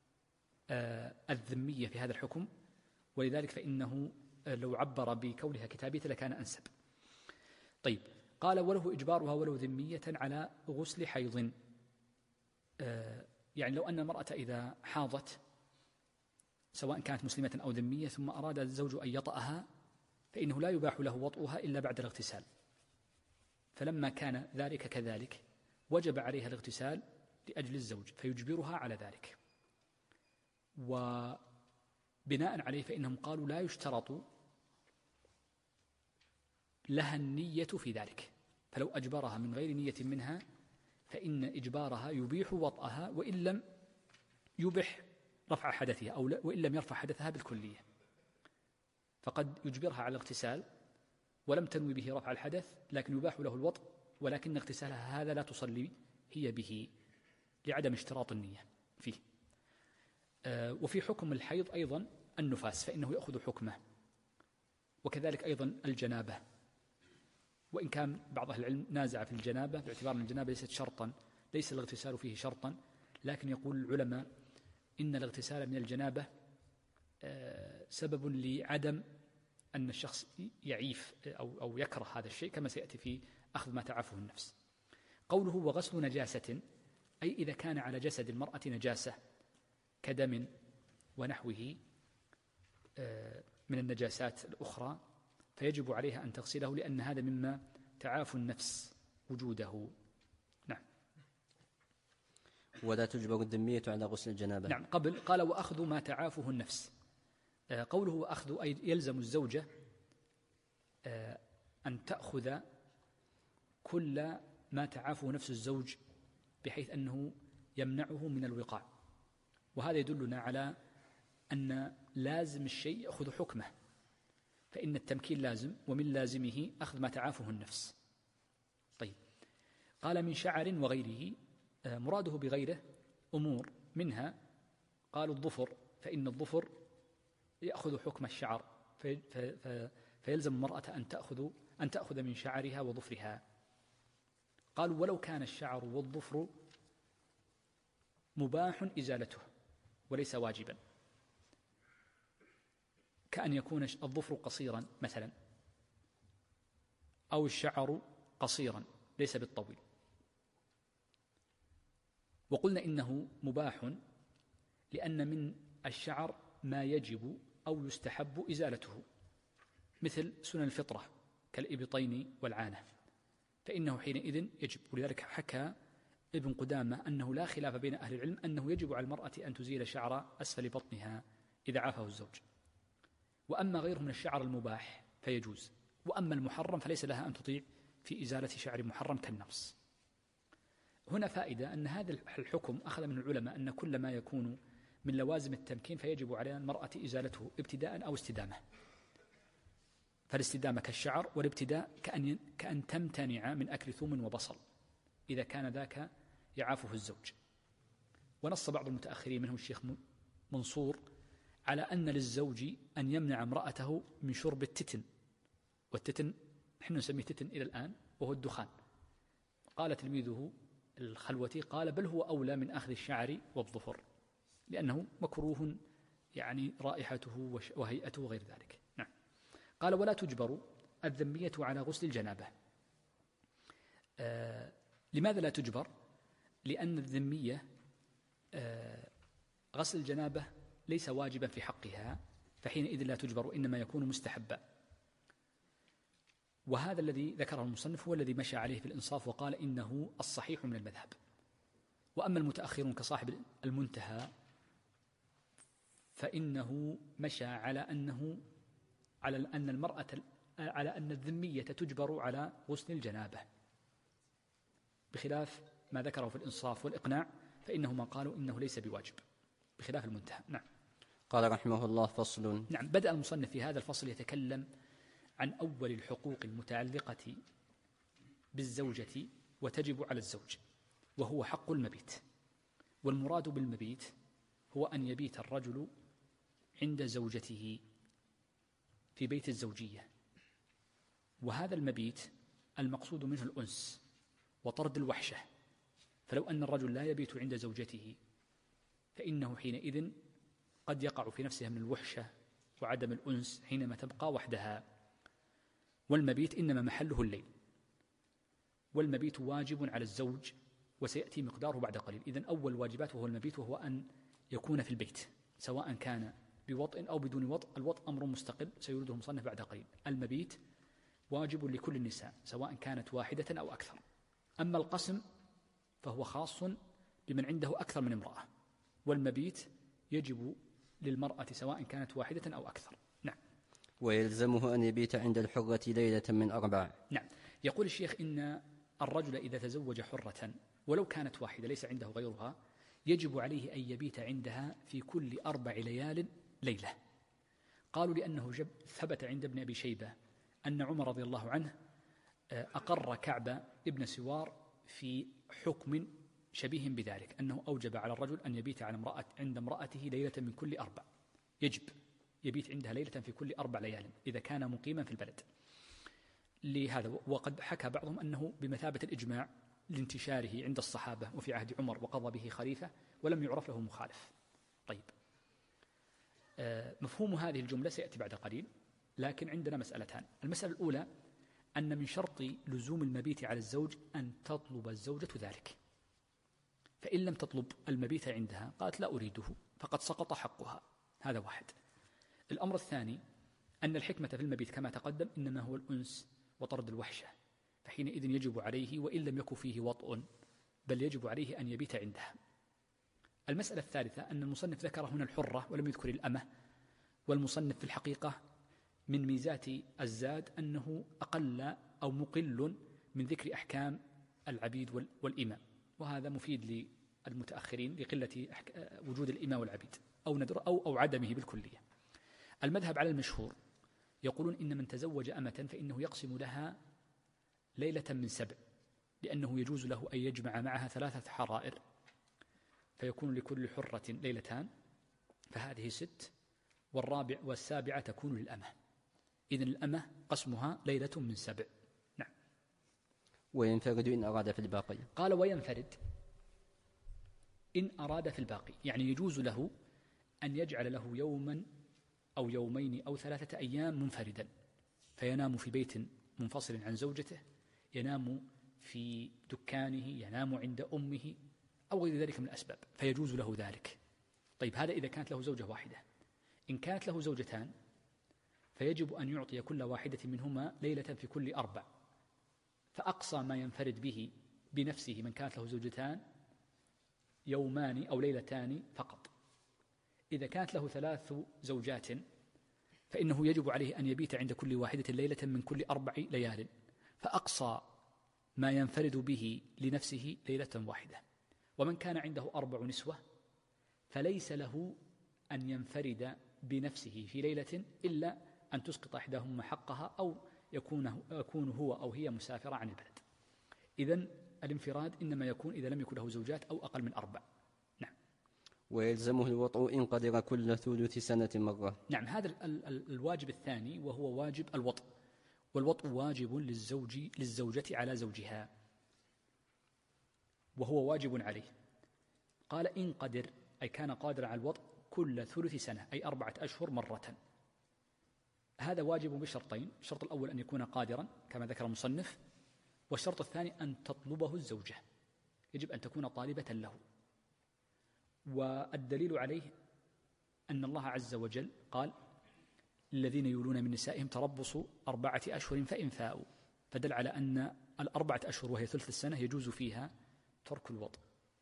الذمية في هذا الحكم، ولذلك فإنه لو عبر بكونها كتابية لكان أنسب. طيب، قال وله إجبارها ولو ذمية على غسل حيض، يعني لو أن المرأة إذا حاضت سواء كانت مسلمة أو ذمية ثم أراد الزوج أن يطأها فإنه لا يباح له وطئها إلا بعد الاغتسال، فلما كان ذلك كذلك وجب عليها الاغتسال لأجل الزوج فيجبرها على ذلك. وبناء عليه فإنهم قالوا لا يشترط لها النية في ذلك، فلو أجبرها من غير نية منها فإن إجبارها يبيح وطئها وإن لم يبح رفع حدثها أو وإن لم يرفع حدثها بالكلية، فقد يجبرها على الاغتسال ولم تنوي به رفع الحدث لكن يباح له الوطء، ولكن اغتسالها هذا لا تصلي هي به لعدم اشتراط النية فيه. وفي حكم الحيض أيضا النفاس فإنه يأخذ حكمه، وكذلك أيضا الجنابة، وإن كان بعض أهل العلم نازع في الجنابة باعتبار أن الجنابة ليست شرطا، ليس الاغتسال فيه شرطا، لكن يقول العلماء إن الاغتسال من الجنابة سبب لعدم أن الشخص يعيف أو يكره هذا الشيء، كما سيأتي في أخذ ما تعافه النفس. قوله وغسل نجاسة أي إذا كان على جسد المرأة نجاسة كدم ونحوه من النجاسات الأخرى فيجب عليها أن تغسله، لأن هذا مما تعافى النفس وجوده. نعم. ولا تجبر الذمية على غسل الجنابة. نعم، قبل قال وأخذ ما تعافه النفس. قوله أخذ أي يلزم الزوجة أن تأخذ كل ما تعافه نفس الزوج بحيث أنه يمنعه من الوقاع، وهذا يدلنا على أن لازم الشيء يأخذ حكمه، فإن التمكين لازم، ومن لازمه أخذ ما تعافه النفس. طيب، قال من شعر وغيره، مراده بغيره أمور منها قالوا الظفر، فإن الظفر يأخذ حكم الشعر فيلزم المرأة أن تأخذ من شعرها وظفرها. قالوا ولو كان الشعر والظفر مباح إزالته وليس واجبا، كأن يكون الظفر قصيرا مثلا أو الشعر قصيرا ليس بالطويل. وقلنا إنه مباح لأن من الشعر ما يجب أو يستحب إزالته، مثل سنن الفطرة كالإبطين والعانة، فإنه حينئذ يجب. ولذلك حكى ابن قدامة أنه لا خلاف بين أهل العلم أنه يجب على المرأة أن تزيل شعر أسفل بطنها إذا عافه الزوج. وأما غيره من الشعر المباح فيجوز، وأما المحرم فليس لها أن تطيع في إزالة شعر محرم كالنمص. هنا فائدة أن هذا الحكم أخذ من العلماء أن كل ما يكون من لوازم التمكين فيجب على المرأة إزالته ابتداء أو استدامة. فالاستدامة كالشعر، والابتداء كأن تمتنع من أكل ثوم وبصل إذا كان ذاك يعافه الزوج. ونص بعض المتأخرين منهم الشيخ منصور على أن للزوج أن يمنع امرأته من شرب التتن، والتتن نحن نسميه تتن إلى الآن وهو الدخان. قال تلميذه الخلوتي قال بل هو أولى من أخذ الشعر والظفر، لأنه مكروه يعني رائحته وهيئته وغير ذلك. نعم. قال ولا تجبر الذمية على غسل الجنابة. لماذا لا تجبر؟ لأن الذمية غسل الجنابة ليس واجبا في حقها، فحينئذ لا تجبر، إنما يكون مستحبا. وهذا الذي ذكره المصنف هو الذي مشى عليه في الإنصاف وقال إنه الصحيح من المذهب. وأما المتأخرون كصاحب المنتهى فإنه مشى على أن المرأة على أن الذمية تجبر على غسل الجنابة، بخلاف ما ذكره في الإنصاف والإقناع فإنهما قالوا إنه ليس بواجب، بخلاف المنتهى. نعم. قال رحمه الله فصل. نعم. بدأ المصنف في هذا الفصل يتكلم عن أول الحقوق المتعلقة بالزوجة وتجب على الزوج، وهو حق المبيت. والمراد بالمبيت هو أن يبيت الرجل عند زوجته في بيت الزوجية، وهذا المبيت المقصود منه الأنس وطرد الوحشة. فلو أن الرجل لا يبيت عند زوجته فإنه حينئذ قد يقع في نفسها من الوحشة وعدم الأنس حينما تبقى وحدها. والمبيت إنما محله الليل، والمبيت واجب على الزوج وسيأتي مقداره بعد قليل. إذن أول واجبات وهو المبيت، وهو أن يكون في البيت سواء كان بوطء أو بدون وطء. الوطء أمر مستقل سيريده المصنف بعد قليل. المبيت واجب لكل النساء سواء كانت واحدة أو أكثر. أما القسم فهو خاص بمن عنده أكثر من امرأة، والمبيت يجب للمرأة سواء كانت واحدة أو أكثر. نعم. ويلزمه أن يبيت عند الحرة ليلة من 4. نعم. يقول الشيخ إن الرجل إذا تزوج حرة ولو كانت واحدة ليس عنده غيرها يجب عليه أن يبيت عندها في كل 4 ليال ليلة. قالوا لأنه ثبت عند ابن أبي شيبة أن عمر رضي الله عنه أقر كعب ابن سوار في حكم شبيه بذلك، أنه أوجب على الرجل أن يبيت عند امرأته ليلة من كل 4. يجب يبيت عندها ليلة في كل 4 ليال إذا كان مقيما في البلد. لهذا وقد حكى بعضهم أنه بمثابة الإجماع لانتشاره عند الصحابة وفي عهد عمر وقضى به خليفة ولم يعرف له مخالف. طيب، مفهوم هذه الجملة سيأتي بعد قليل، لكن عندنا مسألتان. المسألة الأولى أن من شرط لزوم المبيت على الزوج أن تطلب الزوجة ذلك، فإن لم تطلب المبيت عندها قالت لا أريده فقد سقط حقها. هذا واحد. الأمر الثاني أن الحكمة في المبيت كما تقدم إنما هو الأنس وطرد الوحشة، فحينئذ يجب عليه وإن لم يكن فيه وطء بل يجب عليه أن يبيت عندها. المسألة الثالثة أن المصنف ذكر هنا الحرة ولم يذكر الأمة، والمصنف في الحقيقة من ميزات الزاد أنه أقل أو مقل من ذكر أحكام العبيد والإماء، وهذا مفيد للمتأخرين لقلة وجود الإماء والعبيد أو ندر أو عدمه بالكلية. المذهب على المشهور يقولون إن من تزوج أمة فإنه يقسم لها ليلة من 7، لأنه يجوز له أن يجمع معها 3 حرائر فيكون لكل حرة ليلتان، فهذه 6، والسابعة تكون للأمة. إذن الأمة قسمها ليلة من 7. نعم. وينفرد إن أراد في الباقي. قال وينفرد إن أراد في الباقي، يعني يجوز له أن يجعل له يوما أو يومين أو 3 أيام منفردا، فينام في بيت منفصل عن زوجته، ينام في دكانه، ينام عند أمه أو غير ذلك من الأسباب، فيجوز له ذلك. طيب هذا إذا كانت له زوجة واحدة. إن كانت له زوجتان فيجب أن يعطي كل واحدة منهما ليلة في كل 4، فأقصى ما ينفرد به بنفسه من كانت له زوجتان يومان أو ليلتان فقط. إذا كانت له 3 زوجات فإنه يجب عليه أن يبيت عند كل واحدة ليلة من كل 4 ليال، فأقصى ما ينفرد به لنفسه ليلة واحدة. ومن كان عنده 4 نسوة فليس له أن ينفرد بنفسه في ليلة إلا أن تسقط إحداهما حقها أو يكون هو أو هي مسافرة عن البلد. إذن الانفراد إنما يكون إذا لم يكن له زوجات أو أقل من 4. نعم. ويلزمه الوطء إن قدر كل ثلث سنة مرة. نعم، هذا الواجب الثاني وهو واجب الوطء، والوطء واجب للزوجة على زوجها، وهو واجب عليه. قال إن قدر، أي كان قادرا على الوطء كل ثلث سنة، أي 4 أشهر مرة. هذا واجب بشرطين: الشرط الأول أن يكون قادرا كما ذكر المصنف، والشرط الثاني أن تطلبه الزوجة، يجب أن تكون طالبة له. والدليل عليه أن الله عز وجل قال: الذين يولون من نسائهم تربصوا 4 أشهر فإن فاءوا، فدل على أن 4 أشهر وهي ثلث السنة يجوز فيها ترك الوطء.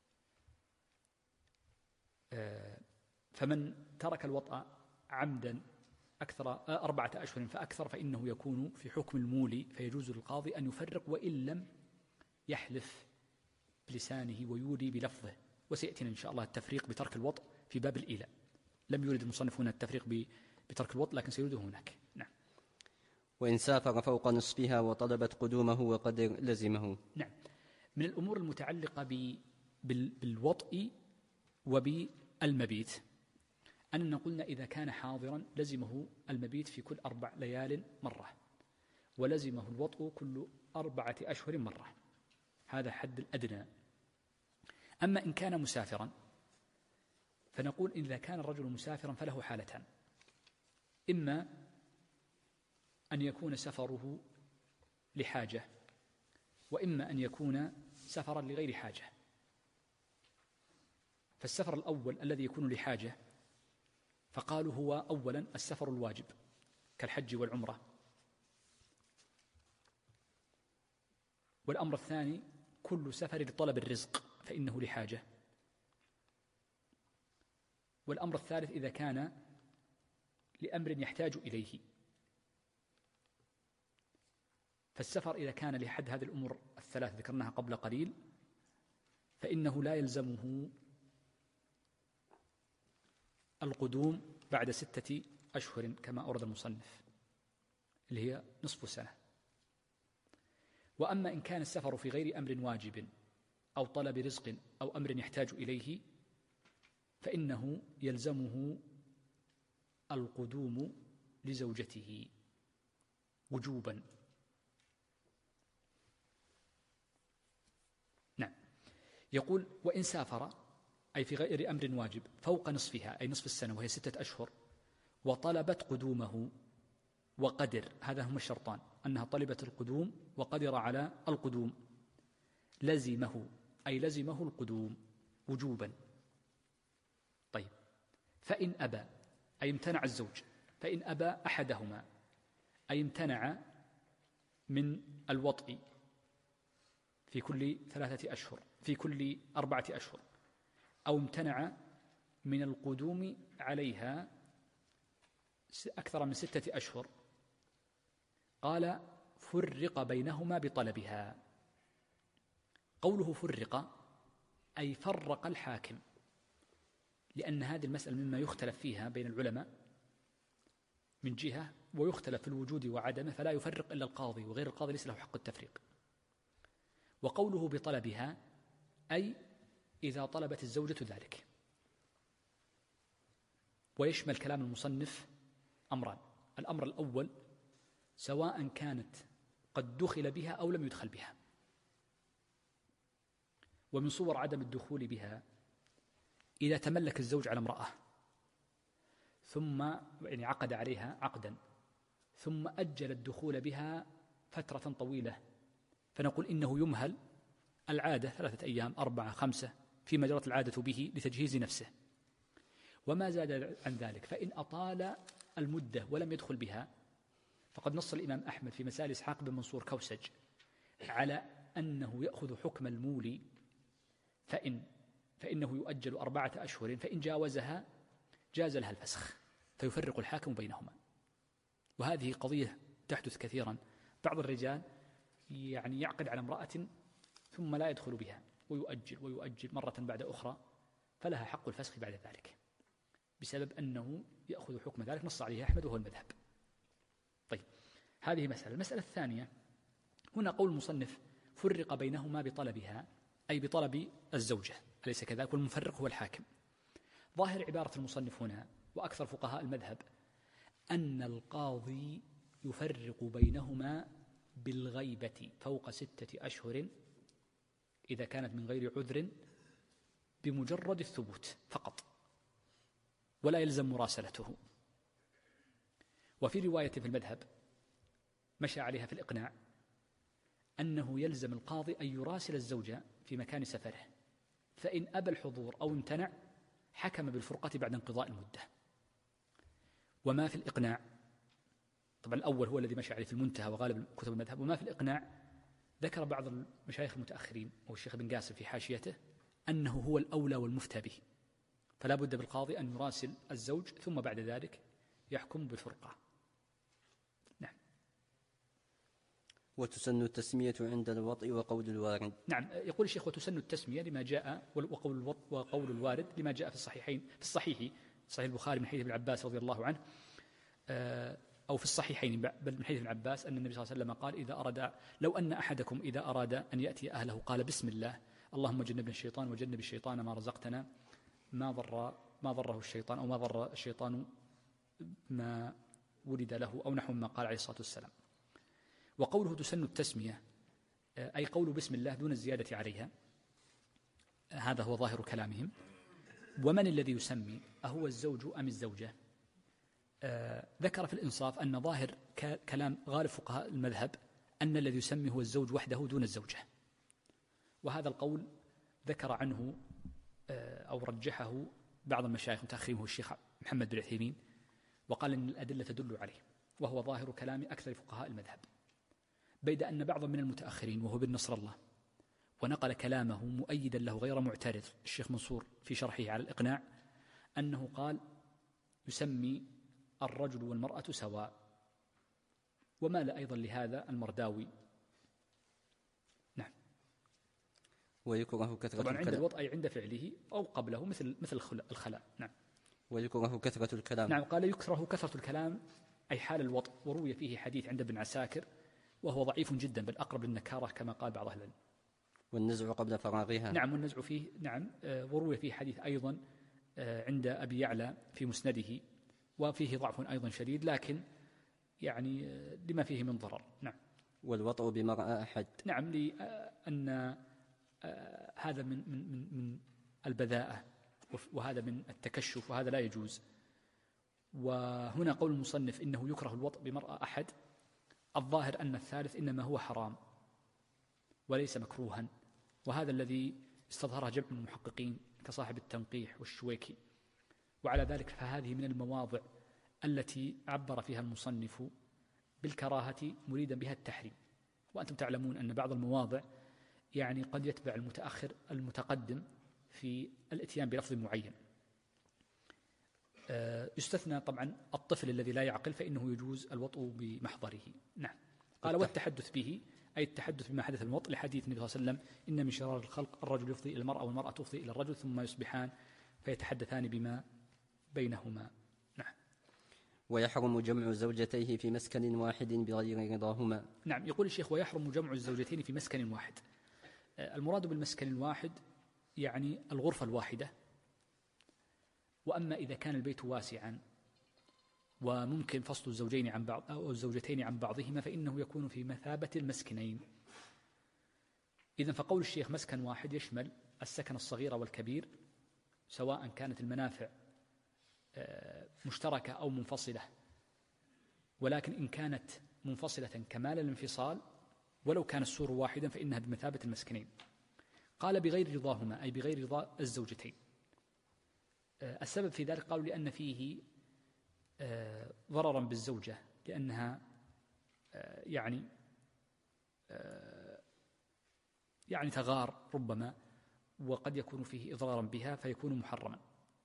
فمن ترك الوطء عمدا أكثر 4 أشهر فأكثر فإنه يكون في حكم المولي، فيجوز للقاضي أن يفرق وإن لم يحلف بلسانه ويولي بلفظه. وسيأتينا إن شاء الله التفريق بترك الوطء في باب الإيلاء. لم يرد المصنف هنا التفريق بترك الوطء، لكن سيرده هناك. نعم. وإن سافر فوق نصفها وطلبت قدومه وقدر لزمه. نعم. من الأمور المتعلقة بالوطء وبالمبيت أننا قلنا إذا كان حاضرا لزمه المبيت في كل 4 ليال مرة، ولزمه الوطء كل 4 أشهر مرة. هذا حد الأدنى. أما إن كان مسافرا فنقول إذا كان الرجل مسافرا فله حالتان: إما أن يكون سفره لحاجة، وإما أن يكون سفرا لغير حاجة. فالسفر الأول الذي يكون لحاجة فقالوا هو أولا السفر الواجب كالحج والعمرة، والأمر الثاني كل سفر لطلب الرزق فإنه لحاجة، والأمر الثالث إذا كان لأمر يحتاج إليه. فالسفر إذا كان لحد هذه الأمور الثلاث ذكرناها قبل قليل فإنه لا يلزمه القدوم بعد 6 أشهر كما أورد المصنف، اللي هي نصف سنة. وأما إن كان السفر في غير أمر واجب أو طلب رزق أو أمر يحتاج إليه فإنه يلزمه القدوم لزوجته وجوبا. نعم. يقول: وإن سافر، أي في غير أمر واجب، فوق نصفها أي نصف السنة وهي 6 أشهر، وطلبت قدومه وقدر، هذا هما الشرطان: أنها طلبت القدوم وقدر على القدوم، لزمه، أي لزمه القدوم وجوبا. طيب، فإن أبى، أي امتنع الزوج، فإن أبى أحدهما، أي امتنع من الوطء في كل 3 أشهر، في كل 4 أشهر، أو امتنع من القدوم عليها أكثر من 6 أشهر، قال: فرق بينهما بطلبها. قوله فرق أي فرق الحاكم، لأن هذه المسألة مما يختلف فيها بين العلماء من جهة، ويختلف في الوجود وعدمه، فلا يفرق إلا القاضي، وغير القاضي ليس له حق التفريق. وقوله بطلبها أي إذا طلبت الزوجة ذلك. ويشمل كلام المصنف أمران: الأمر الأول سواء كانت قد دخل بها أو لم يدخل بها. ومن صور عدم الدخول بها إذا تملك الزوج على امرأة ثم عقد عليها عقدا ثم أجل الدخول بها فترة طويلة فنقول إنه يمهل العادة 3 أيام 4 5 فيما جرت العادة به لتجهيز نفسه. وما زاد عن ذلك فإن أطال المدة ولم يدخل بها، فقد نص الإمام أحمد في مسائل إسحاق بن منصور كوسج على أنه يأخذ حكم المولي فإنه يؤجل 4 أشهر، فإن جاوزها جاز لها الفسخ، فيفرق الحاكم بينهما. وهذه قضية تحدث كثيرا، بعض الرجال يعني يعقد على امرأة ثم لا يدخل بها ويؤجل مرة بعد أخرى، فلها حق الفسخ بعد ذلك بسبب أنه يأخذ حكم ذلك نص عليه أحمد وهو المذهب. طيب، هذه مسألة. المسألة الثانية، هنا قول المصنف فرق بينهما بطلبها، أي بطلب الزوجة، أليس كذلك؟ والمفرق هو الحاكم. ظاهر عبارة المصنف هنا وأكثر فقهاء المذهب أن القاضي يفرق بينهما بالغيبة فوق 6 أشهر إذا كانت من غير عذر بمجرد الثبوت فقط، ولا يلزم مراسلته. وفي رواية في المذهب مشى عليها في الإقناع أنه يلزم القاضي أن يراسل الزوجة في مكان سفره، فإن أبى الحضور أو امتنع حكم بالفرقة بعد انقضاء المدة. وما في الإقناع، طبعا الأول هو الذي مشى عليه في المنتهى وغالب كتب المذهب، وما في الإقناع ذكر بعض المشايخ المتأخرين والشيخ بن قاسم في حاشيته أنه هو الأولى والمفتى به، فلا بد بالقاضي أن يراسل الزوج ثم بعد ذلك يحكم بالفرقة. نعم. وتسن التسمية عند الوطء وقول الوارد. نعم، يقول الشيخ وتسن التسمية لما جاء، وقول الوارد لما جاء في الصحيحين، في صحيح البخاري من حديث ابن عباس رضي الله عنه، أو في الصحيحين بل من حديث ابن عباس أن النبي صلى الله عليه وسلم قال إذا أراد، لو أن أحدكم إذا أراد أن يأتي أهله قال بسم الله اللهم جنبنا الشيطان وجنب الشيطان ما رزقتنا، ما ضره الشيطان أو ما ضر الشيطان ما ولد له، أو نحو ما قال عليه الصلاة والسلام. وقوله تسن التسمية أي قول بسم الله دون الزيادة عليها، هذا هو ظاهر كلامهم. ومن الذي يسمي، أهو الزوج أم الزوجة؟ ذكر في الإنصاف أن ظاهر كلام غالب فقهاء المذهب أن الذي يسمي هو الزوج وحده دون الزوجة، وهذا القول ذكر عنه أو رجحه بعض المشايخ المتأخرين، هو الشيخ محمد بن عثيمين، وقال إن الأدلة تدل عليه، وهو ظاهر كلام أكثر فقهاء المذهب، بيد أن بعضا من المتأخرين وهو بن نصر الله ونقل كلامه مؤيدا له غير معترض الشيخ منصور في شرحه على الإقناع أنه قال يسمي الرجل والمرأة سواء، ومال أيضا لهذا المرداوي. نعم. ويكره كثرة طبعا عند الوضع أي عند فعله أو قبله مثل الخلاء. نعم. ويكره كثرة الكلام. نعم، قال يكره كثرة الكلام أي حال الوضع، وروي فيه حديث عند ابن عساكر وهو ضعيف جدا بل أقرب للنكارة كما قال بعض أهل العلم. والنزع قبل فراغها. نعم، والنزع فيه. نعم، وروي فيه حديث أيضا عند أبي يعلى في مسنده وفيه ضعف أيضا شديد، لكن يعني لما فيه من ضرر. نعم. والوطء بمرأة أحد. نعم، لأن هذا من البذاءة، وهذا من التكشف، وهذا لا يجوز. وهنا قول المصنف إنه يكره الوطء بمرأة أحد، الظاهر أن الثالث إنما هو حرام وليس مكروها، وهذا الذي استظهره جمع من المحققين كصاحب التنقيح والشويكي. وعلى ذلك فهذه من المواضع التي عبر فيها المصنف بالكراهة مريدا بها التحريم، وأنتم تعلمون أن بعض المواضع يعني قد يتبع المتأخر المتقدم في الاتيان بلفظ معين. يستثنى طبعا الطفل الذي لا يعقل فإنه يجوز الوطء بمحضره. نعم. قال والتحدث به أي التحدث بما حدث الوطء لحديث النبي صلى الله عليه وسلم إن من شرار الخلق الرجل يفضي إلى المرأة والمرأة تفضي إلى الرجل ثم يصبحان فيتحدثان بما بينهما. نعم. ويحرم جمع زوجتيه في مسكن واحد بغير رضاهما. نعم، يقول الشيخ ويحرم جمع الزوجتين في مسكن واحد. المراد بالمسكن الواحد يعني الغرفة الواحدة، وأما إذا كان البيت واسعا وممكن فصل الزوجين عن بعض أو الزوجتين عن بعضهما فإنه يكون في مثابة المسكنين. إذن فقول الشيخ مسكن واحد يشمل السكن الصغير والكبير، سواء كانت المنافع مشتركة أو منفصلة، ولكن إن كانت منفصلة كمال الانفصال ولو كان السور واحدا فإنها بمثابة المسكنين. قال بغير رضاهما أي بغير رضا الزوجتين. السبب في ذلك قالوا لأن فيه ضررا بالزوجة، لأنها يعني تغار ربما، وقد يكون فيه إضرارا بها فيكون محرما.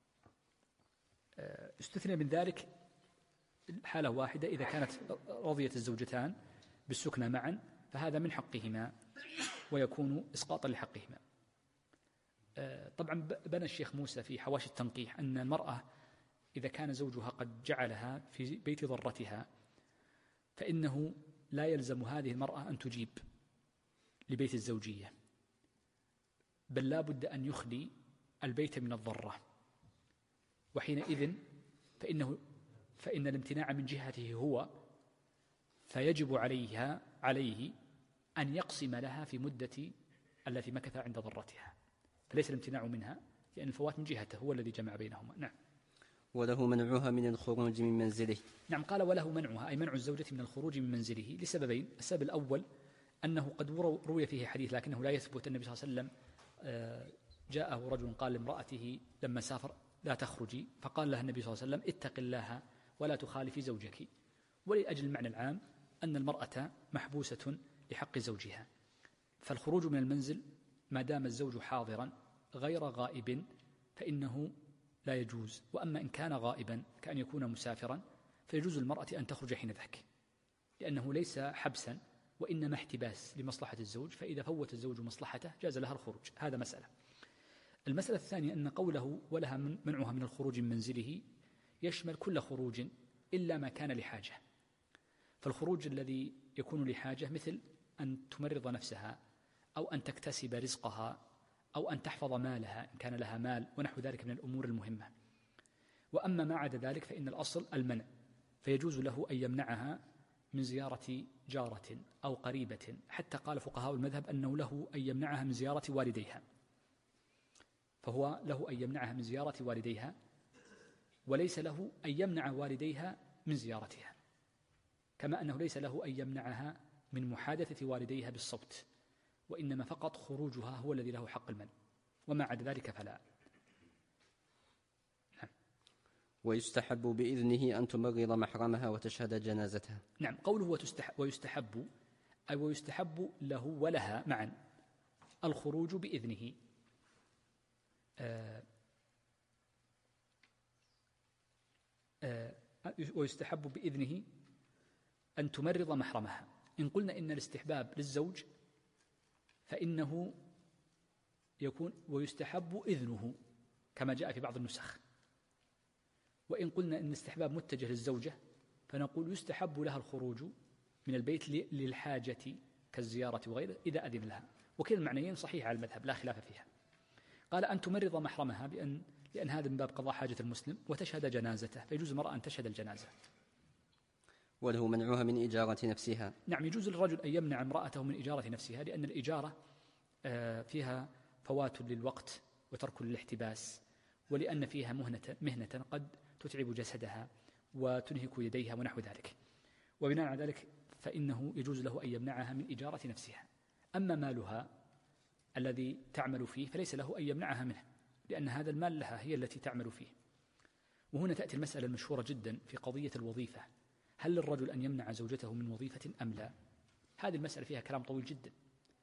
استثنى من ذلك حالة واحدة، إذا كانت رضيت الزوجتان بالسكنى معا فهذا من حقهما ويكون إسقاطا لحقهما. طبعا بنى الشيخ موسى في حواشي التنقيح أن المرأة إذا كان زوجها قد جعلها في بيت ضرتها فإنه لا يلزم هذه المرأة أن تجيب لبيت الزوجية، بل لا بد أن يخلي البيت من الضرة، وحينئذ فإن الامتناع من جهته هو، فيجب عليه أن يقسم لها في مدة التي مكث عند ضرتها، فليس الامتناع منها لأن الفوات من جهته هو الذي جمع بينهما. نعم. وله منعها من الخروج من منزله. نعم، قال وله منعها أي منع الزوجة من الخروج من منزله لسببين. السبب الأول أنه قد روي فيه حديث لكنه لا يثبت. النبي صلى الله عليه وسلم جاءه رجل قال لامرأته لما سافر لا تخرجي، فقال لها النبي صلى الله عليه وسلم اتق الله ولا تخالفي زوجك. ولأجل المعنى العام أن المرأة محبوسة لحق زوجها، فالخروج من المنزل ما دام الزوج حاضرا غير غائب فإنه لا يجوز. وأما إن كان غائبا كأن يكون مسافرا فيجوز المرأة أن تخرج حين ذاك، لأنه ليس حبسا وإنما احتباس لمصلحة الزوج، فإذا فوت الزوج مصلحته جاز لها الخروج. هذا مسألة. المسألة الثانية أن قوله ولها منعها من الخروج من منزله يشمل كل خروج إلا ما كان لحاجة. فالخروج الذي يكون لحاجة مثل أن تمرض نفسها أو أن تكتسب رزقها أو أن تحفظ مالها إن كان لها مال ونحو ذلك من الأمور المهمة. وأما ما عدا ذلك فإن الأصل المنع، فيجوز له أن يمنعها من زيارة جارة أو قريبة، حتى قال فقهاء المذهب أنه له أن يمنعها من زيارة والديها، فهو له أن يمنعها من زيارة والديها وليس له أن يمنع والديها من زيارتها، كما أنه ليس له أن يمنعها من محادثة والديها بالصوت، وإنما فقط خروجها هو الذي له حق المنع، وما عدا ذلك فلا. ويستحب بإذنه أن تمرض محرمها وتشهد جنازتها. نعم، قوله ويستحب أي ويستحب له ولها معا الخروج بإذنه. ويستحب بإذنه أن تمرض محرمها. إن قلنا إن الاستحباب للزوج فإنه يكون ويستحب إذنه كما جاء في بعض النسخ، وإن قلنا إن الاستحباب متجه للزوجة فنقول يستحب لها الخروج من البيت للحاجة كالزيارة وغيره إذا أذن لها، وكلا المعنيين صحيح على المذهب لا خلاف فيها. قال أن تمرض محرمها لأن هذا من باب قضاء حاجة المسلم، وتشهد جنازته، فيجوز المرأة أن تشهد الجنازة. وله منعها من إجارة نفسها. نعم، يجوز للرجل أن يمنع امرأته من إجارة نفسها، لأن الإجارة فيها فوات للوقت وترك للاحتباس، ولأن فيها مهنة قد تتعب جسدها وتنهك يديها ونحو ذلك، وبناء على ذلك فإنه يجوز له أن يمنعها من إجارة نفسها. أما مالها الذي تعمل فيه فليس له أن يمنعها منه، لأن هذا المال لها، هي التي تعمل فيه. وهنا تأتي المسألة المشهورة جدا في قضية الوظيفة، هل للرجل أن يمنع زوجته من وظيفة أم لا؟ هذه المسألة فيها كلام طويل جدا،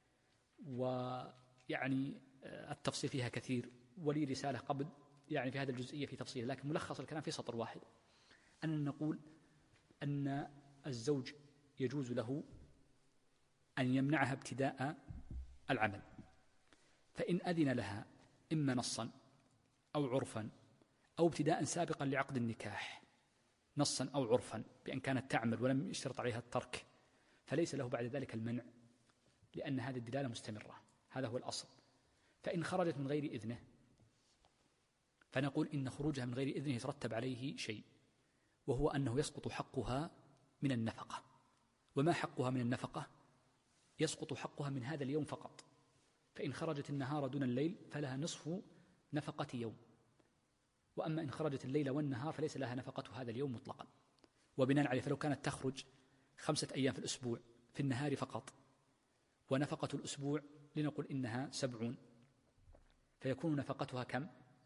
ويعني التفصيل فيها كثير، ولي رسالة قبل يعني في هذا الجزئية في تفصيل، لكن ملخص الكلام في سطر واحد، أن نقول أن الزوج يجوز له أن يمنعها ابتداء العمل، فإن أذن لها إما نصا أو عرفا أو ابتداء سابقا لعقد النكاح، نصا أو عرفا بأن كانت تعمل ولم يشترط عليها الترك، فليس له بعد ذلك المنع، لأن هذه الدلالة مستمرة، هذا هو الأصل. فإن خرجت من غير إذنه فنقول إن خروجها من غير إذنه يترتب عليه شيء، وهو أنه يسقط حقها من النفقة. وما حقها من النفقة؟ يسقط حقها من هذا اليوم فقط، فإن خرجت النهار دون الليل فلها نصف نفقة يوم، وأما إن خرجت الليل والنهار فليس لها نفقة هذا اليوم مطلقا. وبناء عليه فلو كانت تخرج 5 أيام في الأسبوع في النهار فقط، ونفقة الأسبوع لنقل إنها 70، فيكون نفقتها كم؟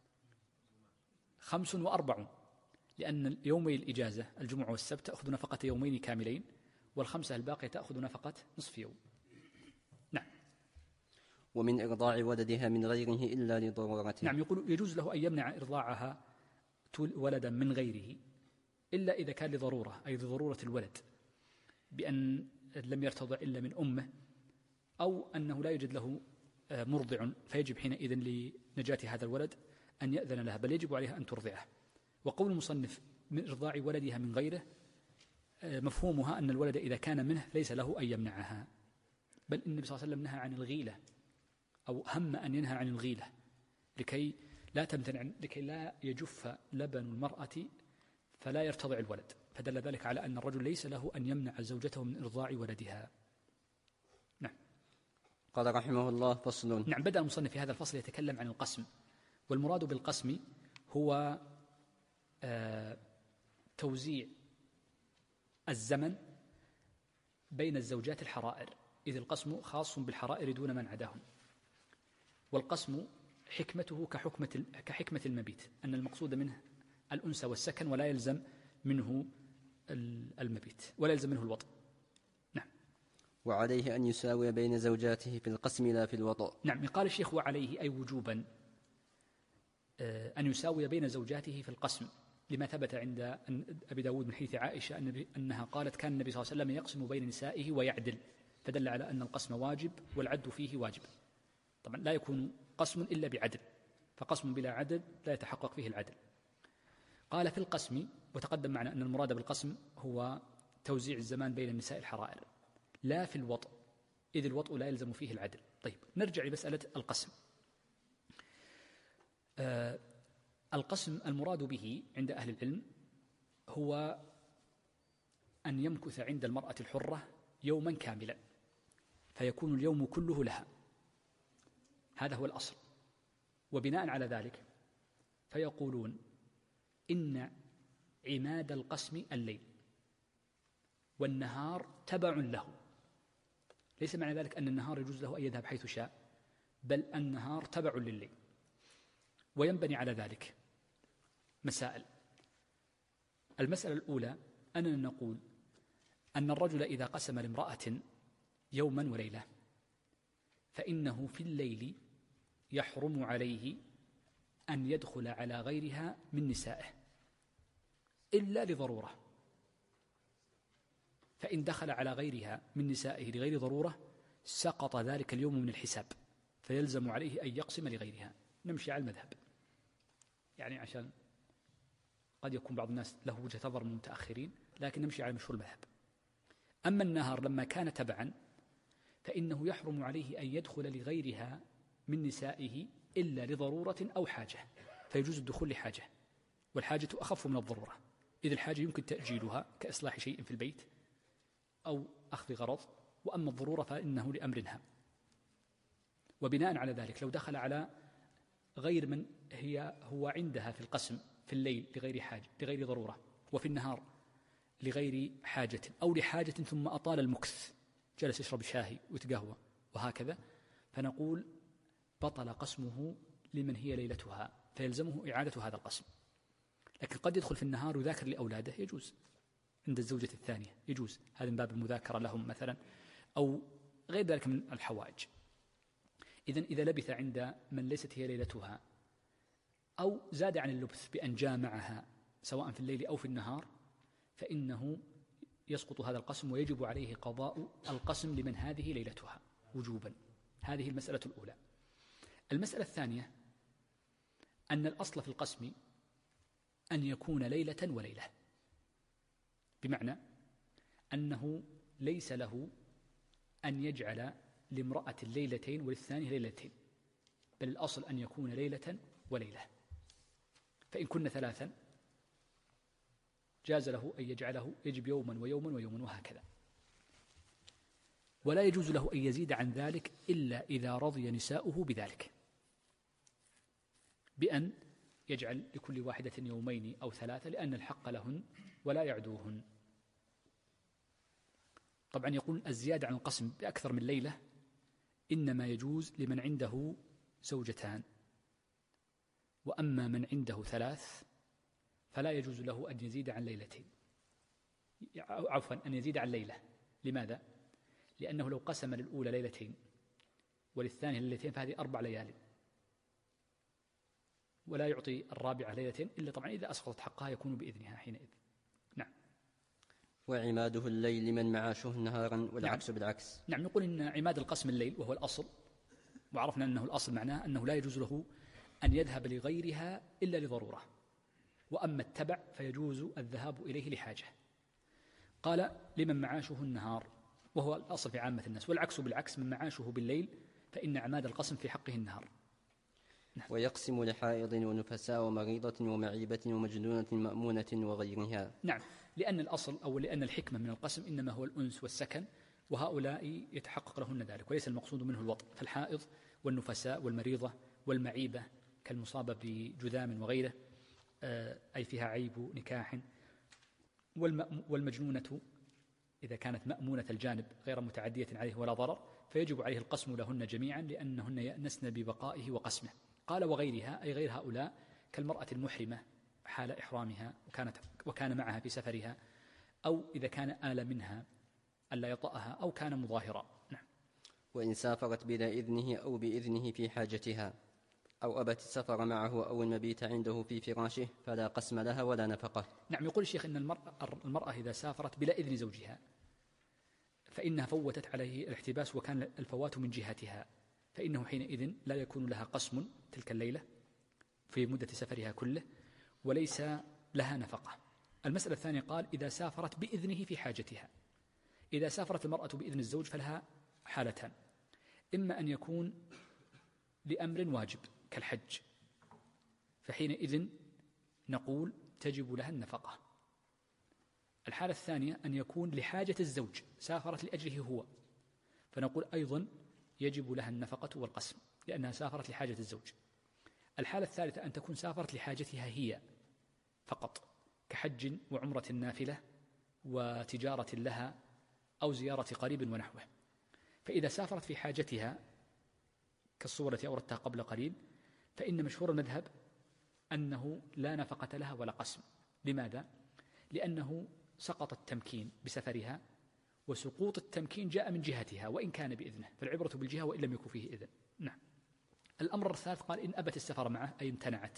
45، لأن يومي الإجازة الجمعة والسبت تأخذ نفقة يومين كاملين، وال5 الباقية تأخذ نفقة نصف يوم. نعم. ومن إرضاع ولدها من غيره إلا لضرورته. نعم، يقول يجوز له أن يمنع إرضاعها ولدا من غيره إلا إذا كان لضرورة، أي لضرورة الولد بأن لم يرتضع إلا من أمه، أو أنه لا يوجد له مرضع، فيجب حينئذ لنجاة هذا الولد أن يأذن لها، بل يجب عليها أن ترضعه. وقول المصنف من إرضاع ولدها من غيره مفهومها أن الولد إذا كان منه ليس له أن يمنعها، بل النبي صلى الله عليه وسلم نهى عن الغيلة، أو هم أن ينهى عن الغيلة لكي لا يجف لبن المرأة فلا يرتضع الولد، فدل ذلك على أن الرجل ليس له أن يمنع زوجته من إرضاع ولدها. نعم. قال رحمه الله: فصل. نعم. بدأ المصنف في هذا الفصل يتكلم عن القسم، والمراد بالقسم هو توزيع الزمن بين الزوجات الحرائر، إذ القسم خاص بالحرائر دون من عداهم. والقسم حكمته كحكمة المبيت، أن المقصود منه الأنس والسكن، ولا يلزم منه المبيت، ولا يلزم منه الوطء. نعم. وعليه أن يساوي بين زوجاته في القسم لا في الوطء. نعم. قال الشيخ: وعليه أي وجوبا أن يساوي بين زوجاته في القسم، لما ثبت عند أبي داود من حديث عائشة أنها قالت: كان النبي صلى الله عليه وسلم يقسم بين نسائه ويعدل، فدل على أن القسم واجب والعدل فيه واجب. طبعا لا يكون قسم إلا بعدل، فقسم بلا عدل لا يتحقق فيه العدل. قال: في القسم، وتقدم معنا أن المراد بالقسم هو توزيع الزمان بين النساء الحرائر، لا في الوطء، إذ الوطء لا يلزم فيه العدل. طيب، نرجع لمسألة القسم. القسم المراد به عند أهل العلم هو أن يمكث عند المرأة الحرة يوما كاملا، فيكون اليوم كله لها، هذا هو الأصل. وبناء على ذلك فيقولون إن عماد القسم الليل، والنهار تبع له. ليس معنى ذلك أن النهار يجوز له أن يذهب حيث شاء، بل النهار تبع لليل. وينبني على ذلك مسائل. المسألة الأولى أننا نقول أن الرجل إذا قسم لامرأة يوما وليلة، فإنه في الليل يحرم عليه أن يدخل على غيرها من نسائه إلا لضرورة، فإن دخل على غيرها من نسائه لغير ضرورة سقط ذلك اليوم من الحساب، فيلزم عليه أن يقسم لغيرها. نمشي على المذهب، يعني عشان قد يكون بعض الناس له وجهة نظر من متأخرين، لكن نمشي على مشهور المذهب. أما النهار لما كان تبعا فإنه يحرم عليه أن يدخل لغيرها من نسائه إلا لضرورة أو حاجة، فيجوز الدخول لحاجة، والحاجة أخف من الضرورة، إذ الحاجة يمكن تأجيلها كإصلاح شيء في البيت أو أخذ غرض، وأما الضرورة فإنه لأمر هام. وبناء على ذلك لو دخل على غير من هو عندها في القسم في الليل لغير حاجة لغير ضرورة، وفي النهار لغير حاجة أو لحاجة ثم أطال المكث، جلس يشرب شاهي ويتقهوى وهكذا، فنقول بطل قسمه لمن هي ليلتها، فيلزمه إعادة هذا القسم. لكن قد يدخل في النهار ويذاكر لأولاده، يجوز عند الزوجة الثانية، يجوز هذا من باب المذاكرة لهم مثلا، أو غير ذلك من الحوائج. إذن إذا لبث عند من ليست هي ليلتها أو زاد عن اللبث بأن جامعها سواء في الليل أو في النهار، فإنه يسقط هذا القسم ويجب عليه قضاء القسم لمن هذه ليلتها وجوبا. هذه المسألة الأولى. المسألة الثانية أن الأصل في القسم أن يكون ليلة وليلة، بمعنى أنه ليس له أن يجعل لامرأة ليلتين وللثانية ليلتين، بل الأصل أن يكون ليلة وليلة. فإن كن 3 جاز له أن يجعله يجب يوما ويوما ويوما وهكذا، ولا يجوز له أن يزيد عن ذلك إلا إذا رضي نساؤه بذلك، بأن يجعل لكل واحدة يومين أو 3 لأن الحق لهن ولا يعدوهن. طبعا يقول الزيادة عن القسم بأكثر من ليلة إنما يجوز لمن عنده زوجتان، وأما من عنده 3 فلا يجوز له أن يزيد عن ليلتين، عفوا أن يزيد عن ليلة. لماذا؟ لأنه لو قسم للأولى ليلتين وللثانية ليلتين فهذه 4 ليال، ولا يعطي الرابعة ليلتين إلا طبعا إذا أسقطت حقها يكون بإذنها حينئذ. نعم. وعماده الليل لمن معاشه نهارا والعكس نعم. بالعكس. نعم، نقول إن عماد القسم الليل وهو الأصل، وعرفنا أنه الأصل معناه أنه لا يجوز له أن يذهب لغيرها إلا لضرورة، وأما التبع فيجوز الذهاب إليه لحاجة. قال لمن معاشه النهار وهو الأصل في عامة الناس، والعكس بالعكس، من معاشه بالليل فإن عماد القسم في حقه النهار. نعم. ويقسم لحائض ونفساء ومريضة ومعيبة ومجنونة مأمونة وغيرها. نعم، لأن الأصل أو لأن الحكمة من القسم إنما هو الأنس والسكن، وهؤلاء يتحقق لهن ذلك، وليس المقصود منه الوطء. فالحائض والنفساء والمريضة والمعيبة كالمصابة بجذام وغيره أي فيها عيب نكاح، والمجنونة إذا كانت مأمونة الجانب غير متعدية عليه ولا ضرر فيجب عليه القسم لهن جميعا لأنهن يأنسن ببقائه وقسمه. قال وغيرها أي غير هؤلاء كالمرأة المحرمة حال إحرامها وكان معها في سفرها، أو إذا كان آل منها ألا يطأها أو كان مظاهرا. نعم. وإن سافرت بلا إذنه أو بإذنه في حاجتها أو أبت السفر معه أو المبيت عنده في فراشه فلا قسم لها ولا نفقة. نعم، يقول الشيخ إن المرأة إذا سافرت بلا إذن زوجها فإنها فوتت عليه الاحتباس وكان الفوات من جهتها، فإنه حينئذ لا يكون لها قسم تلك الليلة في مدة سفرها كله، وليس لها نفقة. المسألة الثانية قال إذا سافرت بإذنه في حاجتها. إذا سافرت المرأة بإذن الزوج فلها حالتان: إما أن يكون لأمر واجب كالحج، فحينئذ نقول تجب لها النفقة. الحالة الثانية أن يكون لحاجة الزوج، سافرت لأجله هو، فنقول أيضا يجب لها النفقة والقسم لأنها سافرت لحاجة الزوج. الحالة الثالثة أن تكون سافرت لحاجتها هي فقط كحج وعمرة نافلة وتجارة لها أو زيارة قريب ونحوه. فإذا سافرت في حاجتها كالصورة التي أوردتها قبل قليل فإن مشهور المذهب أنه لا نفقة لها ولا قسم. لماذا؟ لأنه سقط التمكين بسفرها، وسقوط التمكين جاء من جهتها وإن كان بإذنه، فالعبرة بالجهة وإن لم يكن فيه إذن. نعم. الأمر الثالث قال إن أبت السفر معه أي امتنعت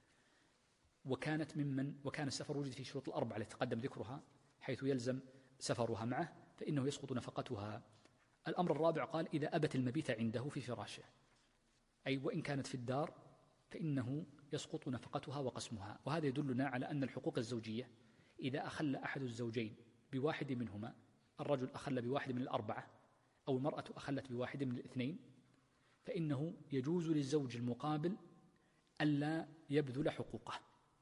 وكان السفر وجد في شروط الأربعة التي تقدم ذكرها حيث يلزم سفرها معه فإنه يسقط نفقتها. الأمر الرابع قال إذا أبت المبيت عنده في فراشه، أي وإن كانت في الدار فإنه يسقط نفقتها وقسمها. وهذا يدلنا على أن الحقوق الزوجية إذا أخل أحد الزوجين بواحد منهما، الرجل أخل بواحد من الأربعة أو المرأة أخلت بواحد من الاثنين، فإنه يجوز للزوج المقابل ألا يبذل حقوقه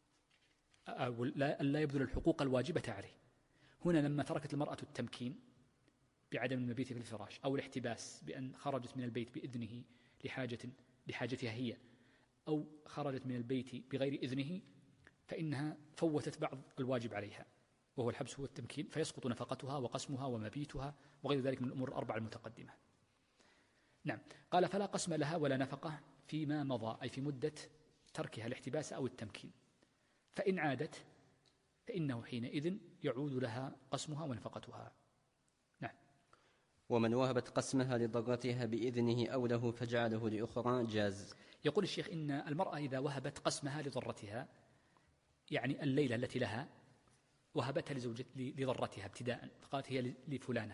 أو ألا يبذل الحقوق الواجبة عليه. هنا لما تركت المرأة التمكين بعدم المبيت في الفراش أو الاحتباس بأن خرجت من البيت بإذنه لحاجتها هي، أو خرجت من البيت بغير إذنه، فإنها فوتت بعض الواجب عليها وهو الحبس والتمكين، فيسقط نفقتها وقسمها ومبيتها وغير ذلك من الأمور الأربعة المتقدمة. نعم. قال فلا قسم لها ولا نفقة فيما مضى، أي في مدة تركها الاحتباس أو التمكين. فإن عادت فإنه حينئذ يعود لها قسمها ونفقتها. نعم. ومن وهبت قسمها لضرتها بإذنه أو له فجعله لأخرى جاز. يقول الشيخ إن المرأة إذا وهبت قسمها لضرتها، يعني الليلة التي لها وهبتها لضرتها ابتداء فقالت هي لفلانة،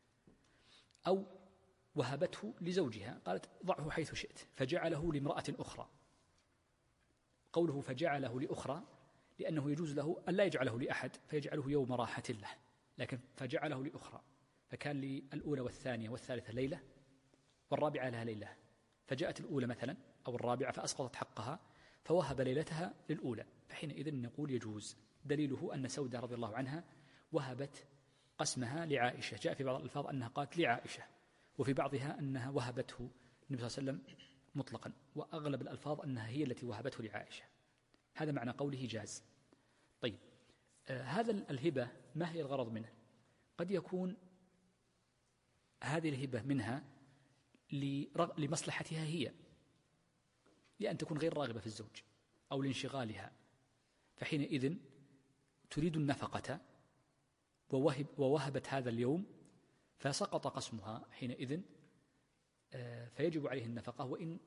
أو وهبته لزوجها قالت ضعه حيث شئت فجعله لامرأة أخرى. قوله فجعله لأخرى لأنه يجوز له أن لا يجعله لأحد فيجعله يوم راحة له، لكن فجعله لأخرى، فكان للأولى والثانية والثالثة ليلة والرابعة لها ليلة، فجاءت الأولى مثلا أو الرابعة فأسقطت حقها فوهب ليلتها للأولى، فحينئذ نقول يجوز. دليله أن سودة رضي الله عنها وهبت قسمها لعائشة، جاء في بعض الألفاظ أنها قالت لعائشة، وفي بعضها أنها وهبته النبي صلى الله عليه وسلم مطلقا، وأغلب الألفاظ أنها هي التي وهبته لعائشة. هذا معنى قوله جاز. طيب، هذا الهبة ما هي الغرض منه؟ قد يكون هذه الهبة منها لمصلحتها هي، لأن تكون غير راغبة في الزوج أو لانشغالها، فحينئذ تريد النفقة ووهبت هذا اليوم، فسقط قسمها حينئذ، فيجب عليه النفقة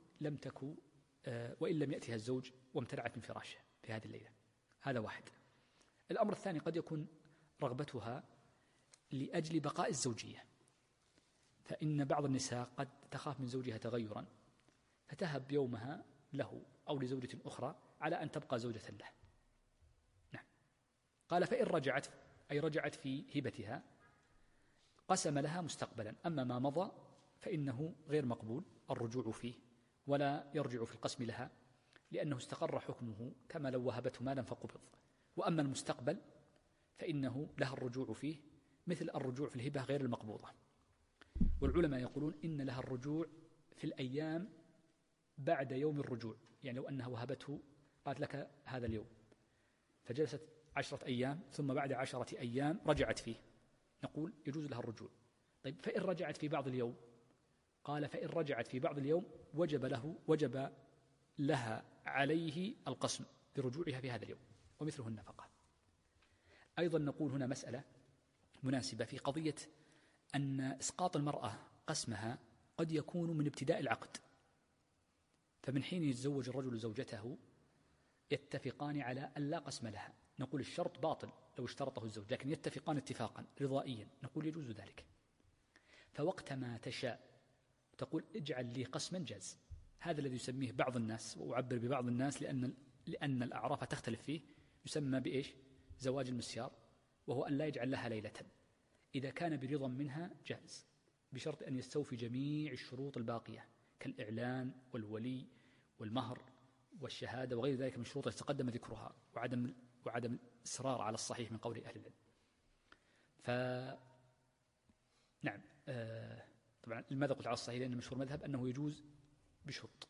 وإن لم يأتها الزوج وامتنعت من فراشه في هذه الليلة. هذا واحد. الأمر الثاني قد يكون رغبتها لأجل بقاء الزوجية، فإن بعض النساء قد تخاف من زوجها تغيرا فتهب يومها له أو لزوجة أخرى على أن تبقى زوجة له. نعم. قال فإن رجعت، أي رجعت في هبتها، قسم لها مستقبلا، أما ما مضى فإنه غير مقبول الرجوع فيه، ولا يرجع في القسم لها، لأنه استقر حكمه كما لو وهبته مالا فقبض. وأما المستقبل فإنه لها الرجوع فيه مثل الرجوع في الهبة غير المقبوضة. والعلماء يقولون إن لها الرجوع في الأيام بعد يوم الرجوع، يعني لو أنها وهبته قالت لك هذا اليوم فجلست 10 أيام ثم بعد 10 أيام رجعت فيه، نقول يجوز لها الرجوع. طيب فإن رجعت في بعض اليوم، قال فإن رجعت في بعض اليوم وجب لها عليه القسم برجوعها في هذا اليوم، ومثله النفقة. أيضا نقول هنا مسألة مناسبة في قضية أن إسقاط المرأة قسمها قد يكون من ابتداء العقد، فمن حين يتزوج الرجل زوجته يتفقان على أن لا قسم لها، نقول الشرط باطل لو اشترطه الزوج، لكن يتفقان اتفاقا رضائيا، نقول يجوز ذلك. فوقت ما تشاء تقول اجعل لي قسما جاز. هذا الذي يسميه بعض الناس، وأعبر ببعض الناس لأن الأعراف تختلف فيه، يسمى بإيش؟ زواج المسيار، وهو أن لا يجعل لها ليلة. إذا كان برضا منها جاز، بشرط أن يستوفي جميع الشروط الباقية كالإعلان والولي والمهر والشهادة وغير ذلك من الشروط التي تقدم ذكرها، وعدم الإصرار على الصحيح من قول أهل العلم. نعم. طبعا لماذا قلت على الصحيح؟ لأن مشهور مذهب أنه يجوز بشروط.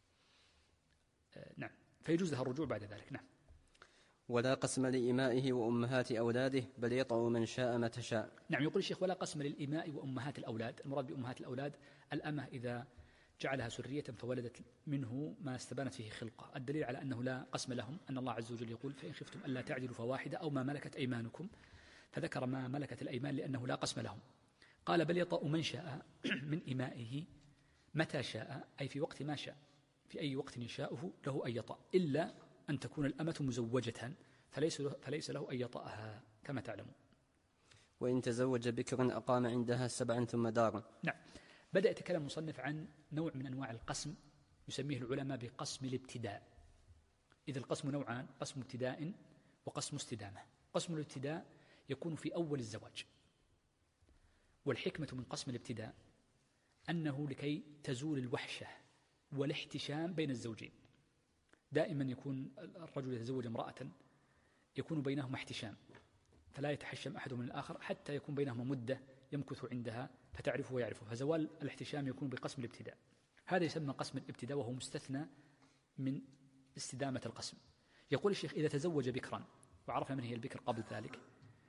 نعم. فيجوز لها الرجوع بعد ذلك. نعم. ولا قسم لإمائه وأمهات أولاده، بل يطأ من شاء متى شاء. نعم. يقول الشيخ ولا قسم للإماء وأمهات الأولاد. المراد بأمهات الأولاد الأمة إذا جعلها سرية فولدت منه ما استبانت فيه خلقة. الدليل على أنه لا قسم لهم أن الله عز وجل يقول فإن خفتم ألا تعدلوا فواحدة أو ما ملكت أيمانكم، فذكر ما ملكت الأيمان لأنه لا قسم لهم. قال بل يطأ من شاء من إمائه متى شاء، أي في وقت ما شاء، في أي وقت يشاءه له أن يطأ، إلا أن تكون الأمة مزوجة فليس له أن يطأها كما تعلمون. وإن تزوج بكر أقام عندها 7 ثم دار. نعم. بدأ يتكلم مصنف عن نوع من أنواع القسم يسميه العلماء بقسم الابتداء. إذ القسم نوعان، قسم ابتداء وقسم استدامة. قسم الابتداء يكون في أول الزواج، والحكمة من قسم الابتداء أنه لكي تزول الوحشة والاحتشام بين الزوجين. دائما يكون الرجل يتزوج امرأة يكون بينهما احتشام، فلا يتحشم أحد من الآخر حتى يكون بينهما مدة يمكث عندها فتعرفه ويعرفه، فزوال الاحتشام يكون بقسم الابتداء. هذا يسمى قسم الابتداء، وهو مستثنى من استدامة القسم. يقول الشيخ إذا تزوج بكرا، وعرفنا من هي البكر قبل ذلك،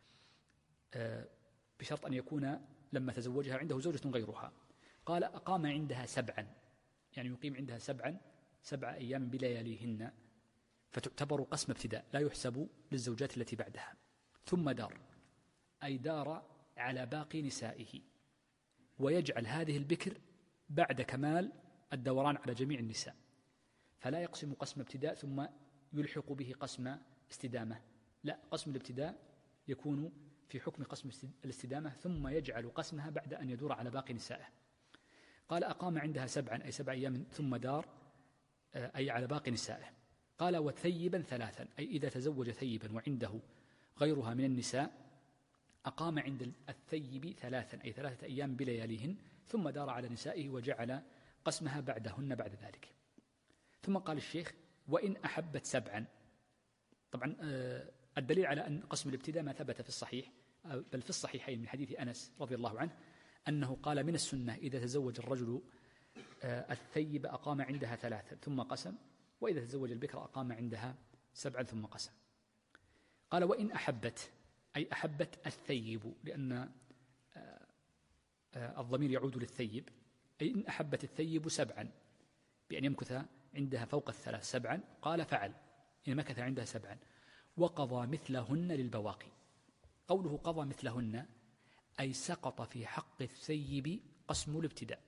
بشرط أن يكون لما تزوجها عنده زوجة غيرها. قال أقام عندها 7، يعني يقيم عندها 7 أيام بلياليهن، فتعتبر قسم ابتداء لا يحسب للزوجات التي بعدها. ثم دار، أي دار على باقي نسائه، ويجعل هذه البكر بعد كمال الدوران على جميع النساء، فلا يقسم قسم ابتداء ثم يلحق به قسم استدامة، لا، قسم الابتداء يكون في حكم قسم الاستدامة ثم يجعل قسمها بعد أن يدور على باقي نسائه. قال أقام عندها 7 أي 7 أيام ثم دار أي على باقي نسائه. قال وثيبا 3 أي إذا تزوج ثيبا وعنده غيرها من النساء أقام عند الثيب 3 أي 3 أيام بلياليهن، ثم دار على نسائه وجعل قسمها بعدهن بعد ذلك. ثم قال الشيخ وإن أحبت 7. طبعا الدليل على أن قسم الابتداء ما ثبت في الصحيح، بل في الصحيحين من حديث أنس رضي الله عنه أنه قال من السنة إذا تزوج الرجل الثيب أقام عندها 3 ثم قسم، وإذا تزوج البكر أقام عندها 7 ثم قسم. قال وإن أحبت أي أحبت الثيب، لأن الضمير يعود للثيب، أي إن أحبت الثيب 7 بأن يمكث عندها فوق 3 7، قال فعل إن مكث عندها 7 وقضى مثلهن للبواقي. قوله قضى مثلهن أي سقط في حق الثيب قسم الابتداء،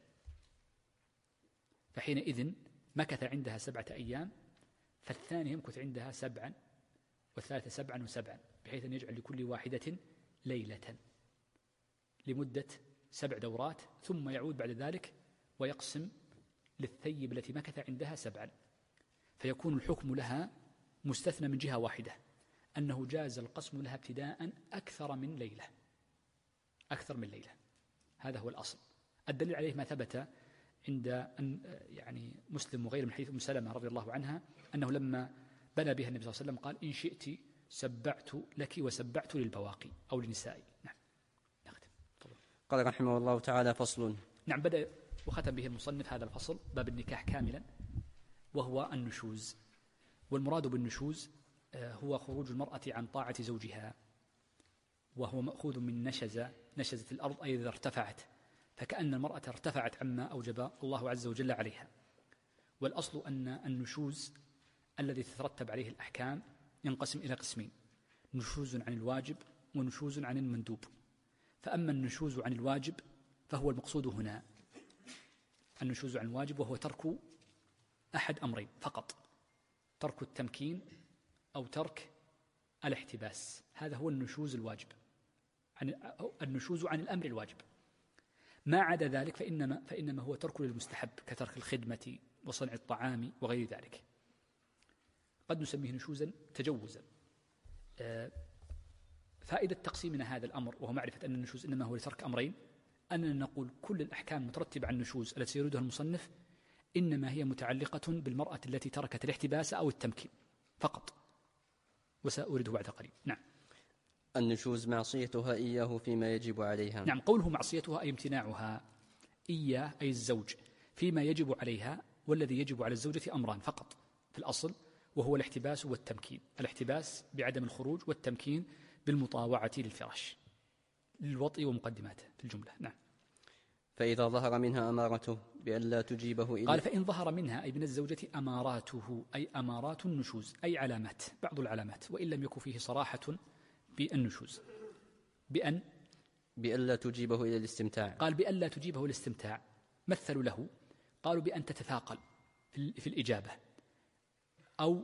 فحينئذ مكث عندها 7 أيام، فالثاني يمكث عندها 7 والثالثة 7 و7، بحيث أن يجعل لكل واحدة ليلة لمدة 7 دورات، ثم يعود بعد ذلك ويقسم للثيب التي مكث عندها 7، فيكون الحكم لها مستثنى من جهة واحدة، أنه جاز القسم لها ابتداء أكثر من ليلة. هذا هو الأصل. الدليل عليه ما ثبت عند يعني مسلم وغيره من حديث أم سلمة رضي الله عنها أنه لما بنى بها النبي صلى الله عليه وسلم قال إن شئت سبعت لك وسبعت للبواقي أو للنساء. نعم. قال رحمه الله تعالى: فصل. نعم، بدأ وختم به المصنف هذا الفصل باب النكاح كاملا، وهو النشوز. والمراد بالنشوز هو خروج المرأة عن طاعة زوجها، وهو مأخوذ من نشزت الأرض أي إذا ارتفعت، فكأن المرأة ارتفعت عما أوجب الله عز وجل عليها. والأصل أن النشوز الذي تترتب عليه الأحكام ينقسم إلى قسمين: نشوز عن الواجب ونشوز عن المندوب. فأما النشوز عن الواجب فهو المقصود هنا، النشوز عن الواجب وهو ترك أحد أمرين فقط: ترك التمكين أو ترك الاحتباس. هذا هو النشوز الواجب، النشوز عن الأمر الواجب. ما عدا ذلك فإنما هو ترك للمستحب، كترك الخدمة وصنع الطعام وغير ذلك. قد نسميه نشوزا تجوزا. فائدة تقسيمنا هذا الأمر وهو معرفة أن النشوز إنما هو لترك أمرين، أننا نقول كل الأحكام المترتبة على النشوز التي يريدها المصنف إنما هي متعلقة بالمرأة التي تركت الاحتباس أو التمكين فقط، وسأورده بعد قليل. نعم. النشوز معصيتها إياه فيما يجب عليها. نعم، قوله معصيتها أي امتناعها، إياه أي الزوج، فيما يجب عليها. والذي يجب على الزوجة أمران فقط في الأصل، وهو الاحتباس والتمكين. الاحتباس بعدم الخروج، والتمكين بالمطاوعة للفراش للوطء ومقدماته في الجملة. نعم. فإذا ظهر منها أمارته بأن لا تجيبه إلا، قال فإن ظهر منها أي من الزوجة أماراته أي أمارات النشوز، أي علامات، بعض العلامات، وإن لم يكن فيه صراحة بالنشوز. بأن لا تجيبه إلى الاستمتاع. قال بأن لا تجيبه الاستمتاع، مثلوا له قالوا بأن تتثاقل في الإجابة، أو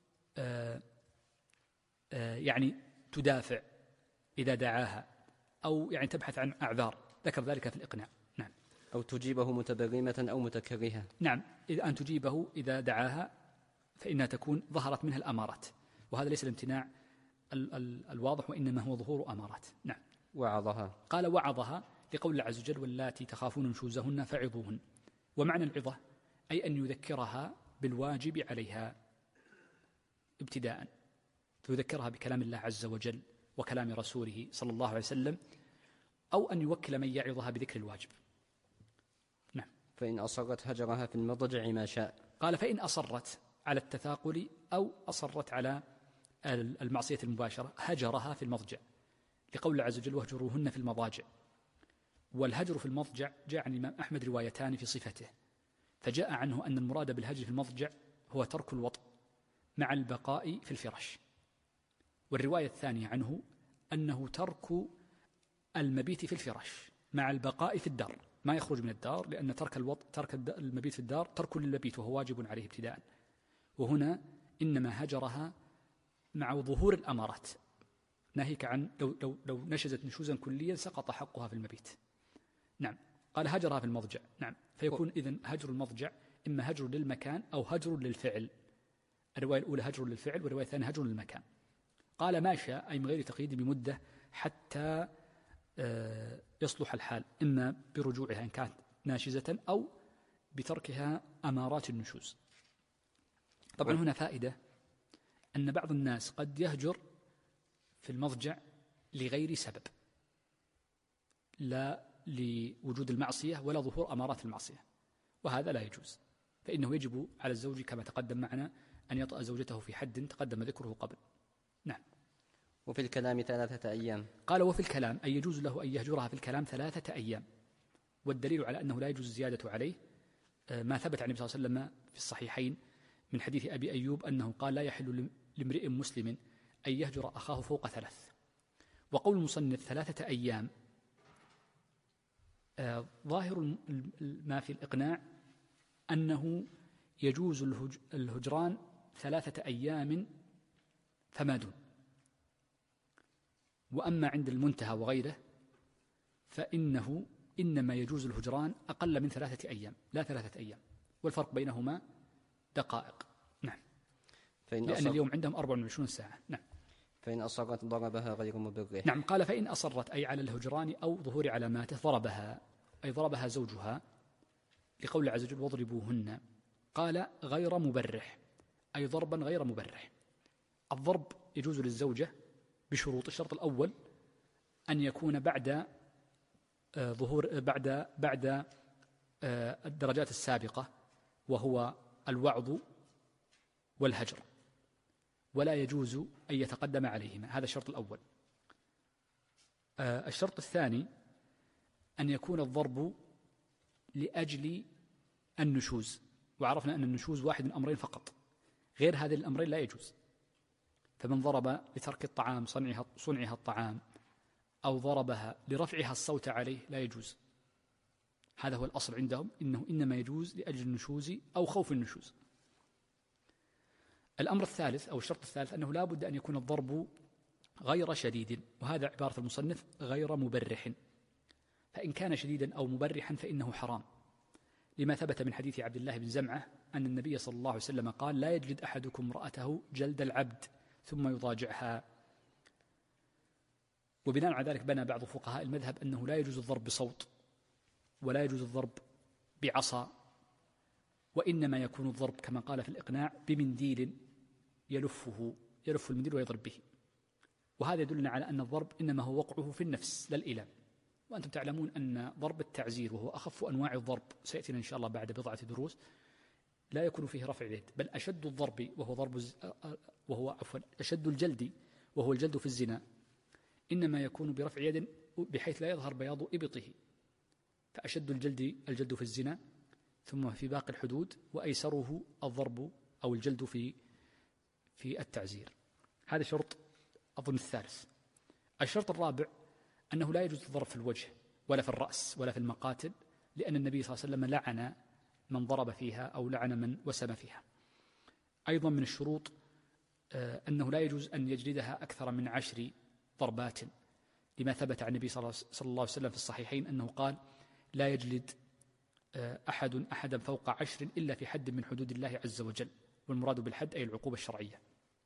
يعني تدافع إذا دعاها، أو يعني تبحث عن أعذار، ذكر ذلك في الإقناع. نعم. أو تجيبه متبرمة أو متكرهة. نعم، أن تجيبه إذا دعاها فإنها تكون ظهرت منها الأمارات، وهذا ليس الامتناع الواضح، وإنما هو ظهور أمارات. نعم. وعظها. قال وعظها لقول الله عز وجل: واللاتي تخافون نشوزهن فعظوهن. ومعنى العظة أي أن يذكرها بالواجب عليها ابتداء، فيذكرها بكلام الله عز وجل وكلام رسوله صلى الله عليه وسلم، أو أن يوكل من يعظها بذكر الواجب. نعم. فإن أصرت هجرها في المضجع ما شاء. قال فإن أصرت على التثاقل أو أصرت على المعصية المباشرة هجرها في المضجع، لقول الله عز وجل: واهجروهن في المضاجع. والهجر في المضجع جاء عن الإمام أحمد روايتان في صفته، فجاء عنه أن المراد بالهجر في المضجع هو ترك الوطء مع البقاء في الفراش، والرواية الثانية عنه أنه ترك المبيت في الفراش مع البقاء في الدار، ما يخرج من الدار، لأن ترك المبيت في الدار ترك للمبيت وهو واجب عليه ابتداء. وهنا إنما هجرها مع ظهور الأمارات، ناهيك عن لو نشزت نشوزا كليا سقط حقها في المبيت. نعم. قال هجرها في المضجع. نعم. فيكون إذن هجر المضجع إما هجر للمكان أو هجر للفعل. الرواية الأولى هجر للفعل، والرواية الثانية هجر للمكان. قال ما شاء أي من غير تقييد بمدة حتى يصلح الحال، إما برجوعها إن كانت ناشزة أو بتركها أمارات النشوز. طبعا هنا فائدة أن بعض الناس قد يهجر في المضجع لغير سبب، لا لوجود المعصية ولا ظهور أمارات المعصية، وهذا لا يجوز، فإنه يجب على الزوج كما تقدم معنا أن يطأ زوجته في حد تقدم ذكره قبل. نعم. وفي الكلام 3 أيام. قال وفي الكلام أي يجوز له أن يهجرها في الكلام 3 أيام، والدليل على أنه لا يجوز الزيادة عليه ما ثبت عن النبي صلى الله عليه وسلم في الصحيحين من حديث أبي أيوب أنه قال: لا يحل لامرئ مسلم أن يهجر أخاه فوق 3. وقول المصنف 3 أيام ظاهر ما في الإقناع أنه يجوز الهجران 3 أيام فما دون. وأما عند المنتهى وغيره فإنه إنما يجوز الهجران أقل من 3 أيام، لا 3 أيام، والفرق بينهما دقائق. نعم. لأن اليوم عندهم 24 ساعة. نعم. فإن أصرت ضربها غير مبرح. نعم. قال: فإن أصرت أي على الهجران أو ظهور علاماته ضربها، أي ضربها زوجها، لقول الله عز وجل: واضربوهن. قال: غير مبرح، أي ضربا غير مبرح. الضرب يجوز للزوجة بشروط. الشرط الأول أن يكون بعد ظهور بعد الدرجات السابقة، وهو الوعظ والهجر، ولا يجوز أن يتقدم عليهما. هذا الشرط الأول. الشرط الثاني أن يكون الضرب لأجل النشوز، وعرفنا أن النشوز واحد من أمرين فقط، غير هذه الأمرين لا يجوز. فمن ضرب لترك الطعام صنعها الطعام، أو ضربها لرفعها الصوت عليه، لا يجوز. هذا هو الأصل عندهم، إنه إنما يجوز لأجل النشوز أو خوف النشوز. الأمر الثالث أو الشرط الثالث أنه لا بد أن يكون الضرب غير شديد، وهذا عبارة المصنف غير مبرح. فإن كان شديدا أو مبرحا فإنه حرام، لما ثبت من حديث عبد الله بن زمعة أن النبي صلى الله عليه وسلم قال: لا يجلد أحدكم امرأته جلد العبد ثم يضاجعها. وبناء على ذلك بنى بعض فقهاء المذهب أنه لا يجوز الضرب بصوت، ولا يجوز الضرب بعصا، وإنما يكون الضرب كما قال في الإقناع بمنديل يلف المنديل ويضرب به. وهذا يدلنا على أن الضرب إنما هو وقعه في النفس لا الإيلام. وأنتم تعلمون أن ضرب التعزير، وهو أخف أنواع الضرب، سيأتينا إن شاء الله بعد بضعة دروس، لا يكون فيه رفع اليد، بل أشد الضرب وهو أشد الجلد، وهو الجلد في الزنا، إنما يكون برفع يد بحيث لا يظهر بياض إبطه. فأشد الجلد في الزنا، ثم في باقي الحدود، وأيسره الضرب أو الجلد في التعزير. هذا شرط أظن الثالث. الشرط الرابع أنه لا يجوز الضرب في الوجه ولا في الرأس ولا في المقاتل، لأن النبي صلى الله عليه وسلم لعن من ضرب فيها أو لعن من وسم فيها. أيضا من الشروط أنه لا يجوز أن يجلدها أكثر من 10 ضربات، لما ثبت عن النبي صلى الله عليه وسلم في الصحيحين أنه قال: لا يجلد أحدا فوق 10 إلا في حد من حدود الله عز وجل. والمراد بالحد أي العقوبة الشرعية.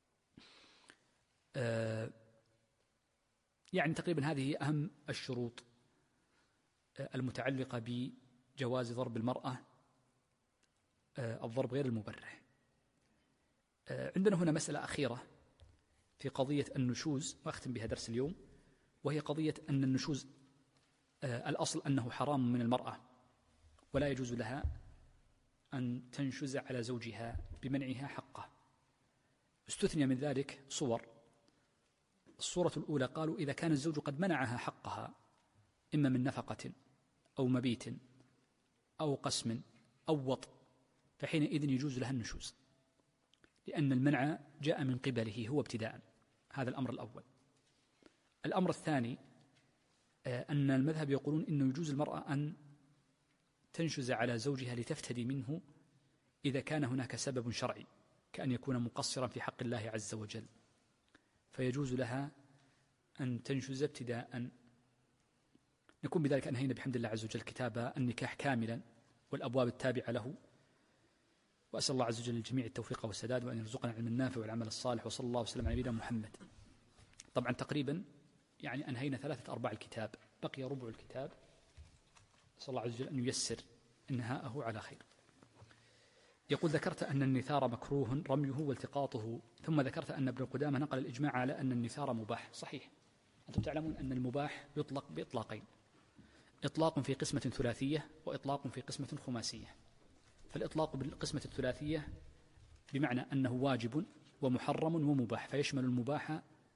يعني تقريبا هذه أهم الشروط المتعلقة بجواز ضرب المرأة الضرب غير المبرح. عندنا هنا مسألة أخيرة في قضية النشوز، وأختم بها درس اليوم، وهي قضية أن النشوز الأصل أنه حرام من المرأة، ولا يجوز لها أن تنشز على زوجها بمنعها حقه. استثني من ذلك صور. الصورة الأولى قالوا: إذا كان الزوج قد منعها حقها، إما من نفقة أو مبيت أو قسم أو وطء، فحينئذ يجوز لها النشوز، لأن المنع جاء من قبله هو ابتداء. هذا الأمر الأول. الأمر الثاني أن المذهب يقولون إنه يجوز المرأة أن تنشز على زوجها لتفتدي منه إذا كان هناك سبب شرعي، كأن يكون مقصرا في حق الله عز وجل، فيجوز لها أن تنشز ابتداء. نكون بذلك أنهينا بحمد الله عز وجل كتاب النكاح كاملا والأبواب التابعة له، وأسأل الله عز وجل للجميع التوفيق والسداد، وأن يرزقنا العلم النافع والعمل الصالح، وصلى الله وسلم على نبينا محمد. طبعا تقريبا يعني أنهينا 3/4 الكتاب، بقي ربع الكتاب، صلى الله عز وجل أن ييسر انهاءه على خير. يقول: ذكرت أن النثار مكروه رميه والتقاطه، ثم ذكرت أن ابن قدامة نقل الإجماع على أن النثار مباح. صحيح. أنتم تعلمون أن المباح يطلق بإطلاقين: إطلاق في قسمة ثلاثية، وإطلاق في قسمة خماسية. فالإطلاق بالقسمة الثلاثية بمعنى أنه واجب ومحرم ومباح،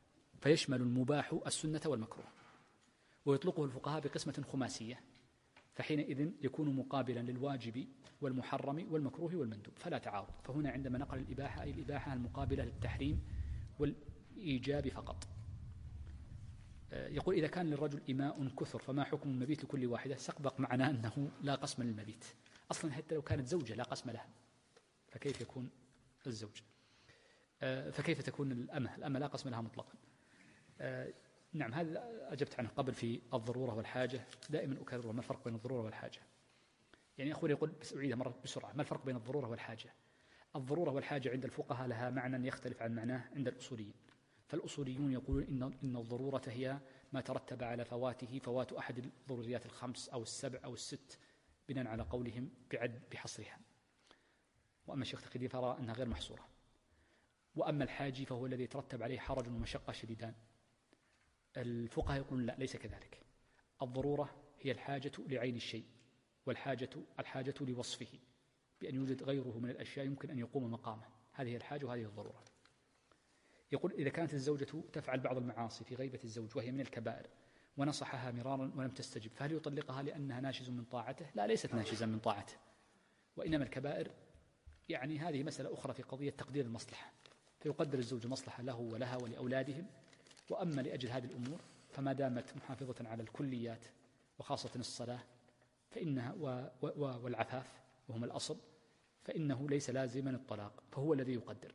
فيشمل المباح السنة والمكروه. ويطلقه الفقهاء بقسمة خماسية، فحينئذ يكون مقابلا للواجب والمحرم والمكروه والمندوب فلا تعارض. فهنا عندما نقل الإباحة أي الإباحة المقابلة للتحريم والإيجاب فقط. يقول إذا كان للرجل إماء كثر فما حكم المبيت لكل واحدة؟ سبق معنا أنه لا قسم للمبيت أصلا، حتى لو كانت زوجة لا قسم لها، فكيف يكون الزوج؟ فكيف تكون الأمة لا قسم لها مطلقا. نعم، هذا أجبت عنه قبل في الضرورة والحاجة. دائما أكرر ما الفرق بين الضرورة والحاجة. يعني أخوي يقول بس أعيدها مرة بسرعة، ما الفرق بين الضرورة والحاجة؟ الضرورة والحاجة عند الفقهاء لها معنى يختلف عن معناه عند الأصوليين. فالأصوليون يقولون إن الضرورة هي ما ترتب على فواته فوات أحد الضروريات الخمس أو السبع أو الست بناء على قولهم بحصرها. وأما الشيخ تقيدي فرى أنها غير محصورة. وأما الحاجي فهو الذي يترتب عليه حرج ومشقة شديدان. الفقهاء يقولون لا، ليس كذلك. الضرورة هي الحاجة لعين الشيء، الحاجة لوصفه بأن يوجد غيره من الأشياء يمكن أن يقوم مقامه. هذه الحاجة وهذه الضرورة. يقول إذا كانت الزوجة تفعل بعض المعاصي في غيبة الزوج وهي من الكبائر ونصحها مرارا ولم تستجب، فهل يطلقها لأنها ناشز من طاعته؟ لا، ليست ناشزا من طاعته، وإنما الكبائر يعني هذه مسألة أخرى في قضية تقدير المصلحة، فيقدر الزوج مصلحة له ولها ولأولادهم. وأما لأجل هذه الأمور فما دامت محافظة على الكليات وخاصة الصلاة فإنها والعفاف وهم الأصل، فإنه ليس لازما الطلاق، فهو الذي يقدر.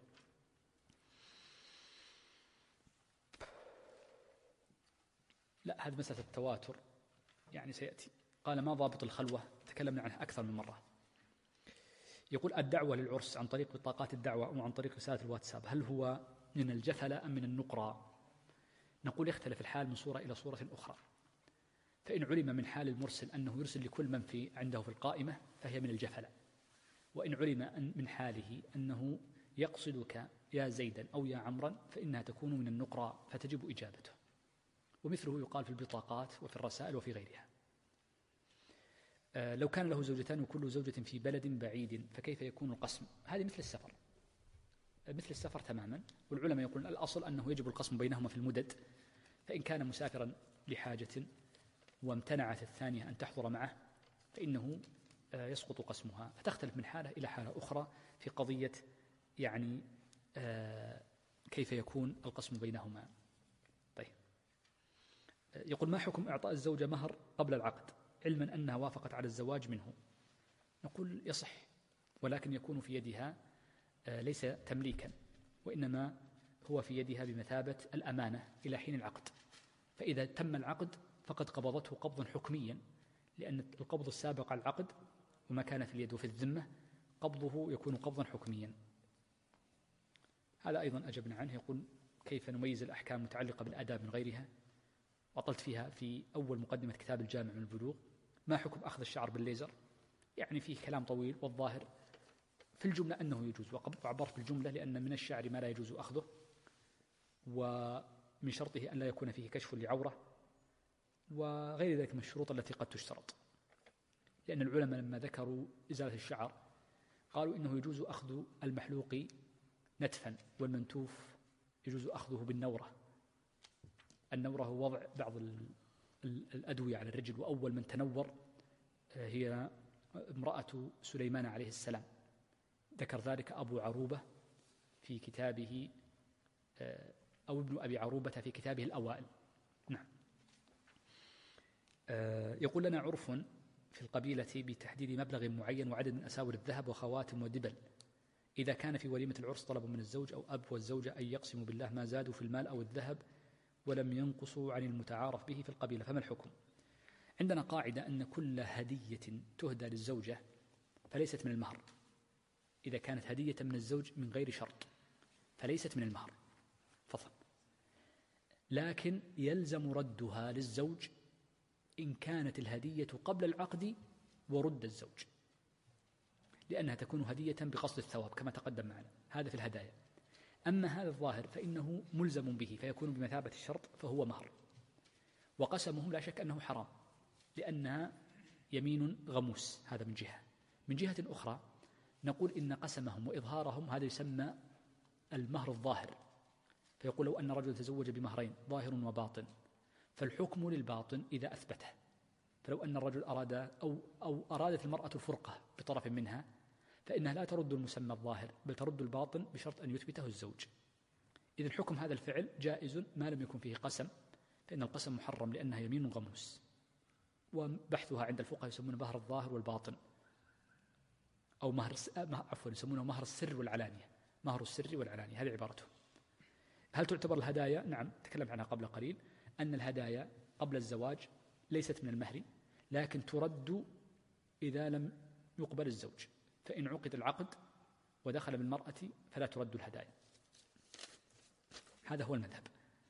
لا، هذه مسألة التواتر يعني سيأتي. قال ما ضابط الخلوة؟ تكلمنا عنها أكثر من مرة. يقول الدعوة للعرس عن طريق بطاقات الدعوة أو عن طريق رسالة الواتساب هل هو من الجفلة أم من النقرة؟ نقول يختلف الحال من صورة إلى صورة أخرى. فإن علم من حال المرسل أنه يرسل لكل من في عنده في القائمة فهي من الجفلة. وإن علم من حاله أنه يقصدك يا زيدا أو يا عمرا فإنها تكون من النقرة فتجب إجابته. ومثله يقال في البطاقات وفي الرسائل وفي غيرها. لو كان له زوجتان وكل زوجة في بلد بعيد فكيف يكون القسم؟ هذه مثل السفر تماما. والعلماء يقولون الأصل أنه يجب القسم بينهما في المدد، فإن كان مسافرا لحاجة وامتنعت الثانية أن تحضر معه فإنه يسقط قسمها. فتختلف من حالة إلى حالة أخرى في قضية يعني كيف يكون القسم بينهما. طيب، يقول ما حكم إعطاء الزوجة مهر قبل العقد علما أنها وافقت على الزواج منه؟ نقول يصح، ولكن يكون في يدها ليس تمليكا، وإنما هو في يدها بمثابة الأمانة إلى حين العقد. فإذا تم العقد فقد قبضته قبضا حكميا، لأن القبض السابق على العقد وما كان في اليد وفي الذمة قبضه يكون قبضا حكميا. هذا أيضا أجبنا عنه. يقول كيف نميز الأحكام المتعلقة بالآداب من غيرها؟ وطلت فيها في أول مقدمة كتاب الجامع من البلوغ. ما حكم أخذ الشعر بالليزر؟ يعني فيه كلام طويل، والظاهر في الجملة أنه يجوز، وعبرت بالجملة لأن من الشعر ما لا يجوز أخذه، ومن شرطه أن لا يكون فيه كشف لعورة، وغير ذلك من الشروط التي قد تشترط. لأن العلماء لما ذكروا إزالة الشعر قالوا إنه يجوز أخذ المحلوق نتفا، والمنتوف يجوز أخذه بالنورة. النورة هو وضع بعض الأدوية على الرجل، وأول من تنور هي امرأة سليمان عليه السلام، ذكر ذلك أبو عروبة في كتابه أو ابن أبي عروبة في كتابه الأوائل. نعم. يقول لنا عرف في القبيلة بتحديد مبلغ معين وعدد من أساور الذهب وخواتم ودبل، إذا كان في وليمة العرس طلب من الزوج أو أب والزوجة أن يقسموا بالله ما زادوا في المال أو الذهب ولم ينقصوا عن المتعارف به في القبيلة، فما الحكم؟ عندنا قاعدة أن كل هدية تهدى للزوجة فليست من المهر. إذا كانت هدية من الزوج من غير شرط فليست من المهر فضلا، لكن يلزم ردها للزوج إن كانت الهدية قبل العقد ورد الزوج، لأنها تكون هدية بقصد الثواب كما تقدم معنا، هذا في الهدايا. أما هذا الظاهر فإنه ملزم به فيكون بمثابة الشرط، فهو مهر. وقسمه لا شك أنه حرام لأنها يمين غموس، هذا من جهة. من جهة أخرى نقول إن قسمهم وإظهارهم هذا يسمى المهر الظاهر، فيقول لو أن رجل تزوج بمهرين ظاهر وباطن فالحكم للباطن إذا أثبته، فلو أن الرجل أراد أو أرادت المرأة الفرقة بطرف منها فإنها لا ترد المسمى الظاهر بل ترد الباطن بشرط أن يثبته الزوج. إذن حكم هذا الفعل جائز ما لم يكن فيه قسم، فإن القسم محرم لأنها يمين غموس، وبحثها عند الفقهاء يسمونه مهر الظاهر والباطن، أو يسمونه مهر السر والعلانية، مهر السر والعلانية، هذه عبارته. هل تعتبر الهدايا؟ نعم، تكلمت عنها قبل قليل أن الهدايا قبل الزواج ليست من المهر، لكن ترد إذا لم يقبل الزوج، فإن عقد العقد ودخل بالمرأة فلا ترد الهدايا. هذا هو المذهب.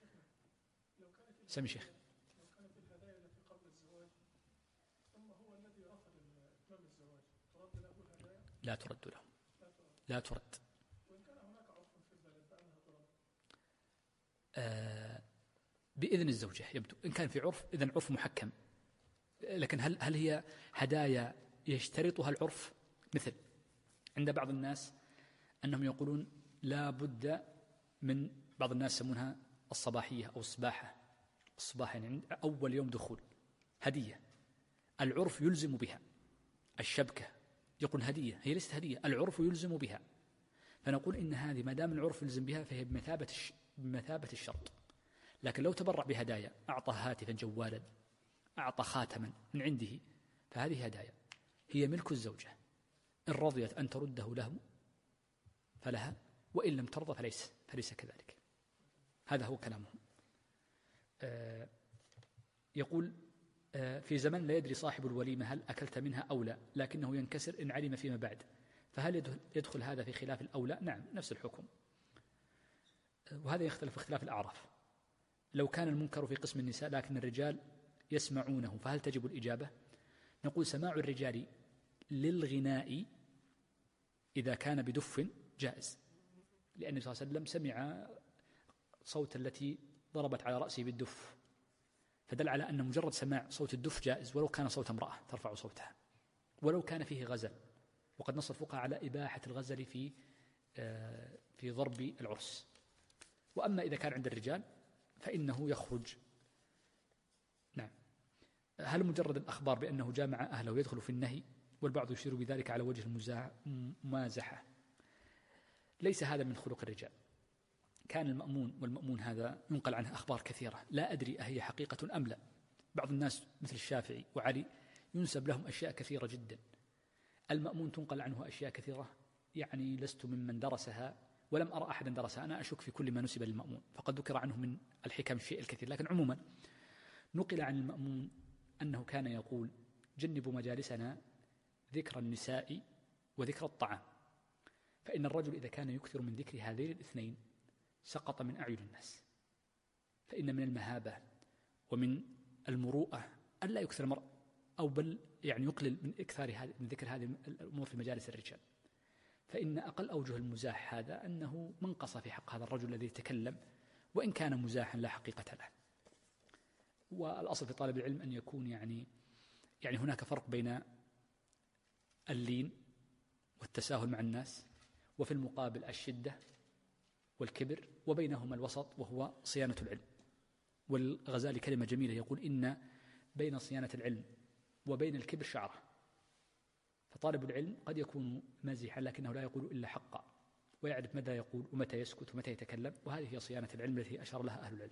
سمي شيخ. لو كانت الهدايا التي قبل الزواج ثم هو الذي رفض إتمام الزواج ترد له الهدايا؟ لا ترد له، لا ترد. وإن كان هناك عرف في البلد بأنها ترد بإذن الزوجة يبدو، إن كان في عرف إذن عرف محكم. لكن هل هي هدايا يشترطها العرف؟ مثل عند بعض الناس أنهم يقولون لا بد من، بعض الناس يسمونها الصباحية أو الصباحة يعني أول يوم دخول هدية، العرف يلزم بها. الشبكة يقول هدية، هي ليست هدية، العرف يلزم بها، فنقول إن هذه ما دام العرف يلزم بها فهي بمثابة الشرط. لكن لو تبرع بهدايا، أعطى هاتفا جوالا، أعطى خاتما من عنده، فهذه هدايا هي ملك الزوجة، إن رضيت أن ترده له فلها، وإن لم ترضى فليس كذلك. هذا هو كلامهم. يقول في زمن لا يدري صاحب الوليمة هل أكلت منها أو لا، لكنه ينكسر إن علم فيما بعد، فهل يدخل هذا في خلاف الأولى؟ نعم، نفس الحكم. وهذا يختلف اختلاف الأعراف. لو كان المنكر في قسم النساء لكن الرجال يسمعونه فهل تجب الإجابة؟ نقول سماع الرجال للغناء إذا كان بدف جائز، لأن النبي صلى الله عليه وسلم سمع صوت التي ضربت على رأسه بالدف، فدل على أن مجرد سماع صوت الدف جائز ولو كان صوت امرأة ترفع صوتها، ولو كان فيه غزل. وقد نص الفقهاء على إباحة الغزل في ضرب العرس. وأما إذا كان عند الرجال فإنه يخرج. نعم. هل مجرد الأخبار بأنه جامع أهله يدخل في النهي؟ والبعض يشير بذلك على وجه الممازحة. ليس هذا من خلق الرجال. كان المأمون والمأمون هذا ينقل عنه أخبار كثيرة، لا أدري أهي حقيقة أم لا. بعض الناس مثل الشافعي وعلي ينسب لهم أشياء كثيرة جدا. المأمون تنقل عنه أشياء كثيرة، يعني لست ممن درسها ولم أرى أحدا درسها، أنا أشك في كل ما نسب للمأمون، فقد ذكر عنه من الحكم الشيء الكثير. لكن عموما نقل عن المأمون أنه كان يقول جنبوا مجالسنا ذكر النساء وذكر الطعام، فإن الرجل إذا كان يكثر من ذكر هذين الاثنين سقط من أعين الناس. فإن من المهابة ومن المروءة ألا يكثر المرء، أو بل يعني يقلل من ذكر هذه الأمور في مجالس الرجال. فإن أقل أوجه المزاح هذا أنه منقص في حق هذا الرجل الذي يتكلم، وإن كان مزاحا لا حقيقة له. والأصل في طالب العلم أن يكون يعني هناك فرق بين اللين والتساهل مع الناس، وفي المقابل الشدة والكبر، وبينهما الوسط وهو صيانة العلم. والغزالي كلمة جميلة يقول إن بين صيانة العلم وبين الكبر شعرة. فطالب العلم قد يكون مازحا لكنه لا يقول إلا حقا، ويعرف ماذا يقول ومتى يسكت ومتى يتكلم، وهذه هي صيانة العلم التي أشار لها أهل العلم.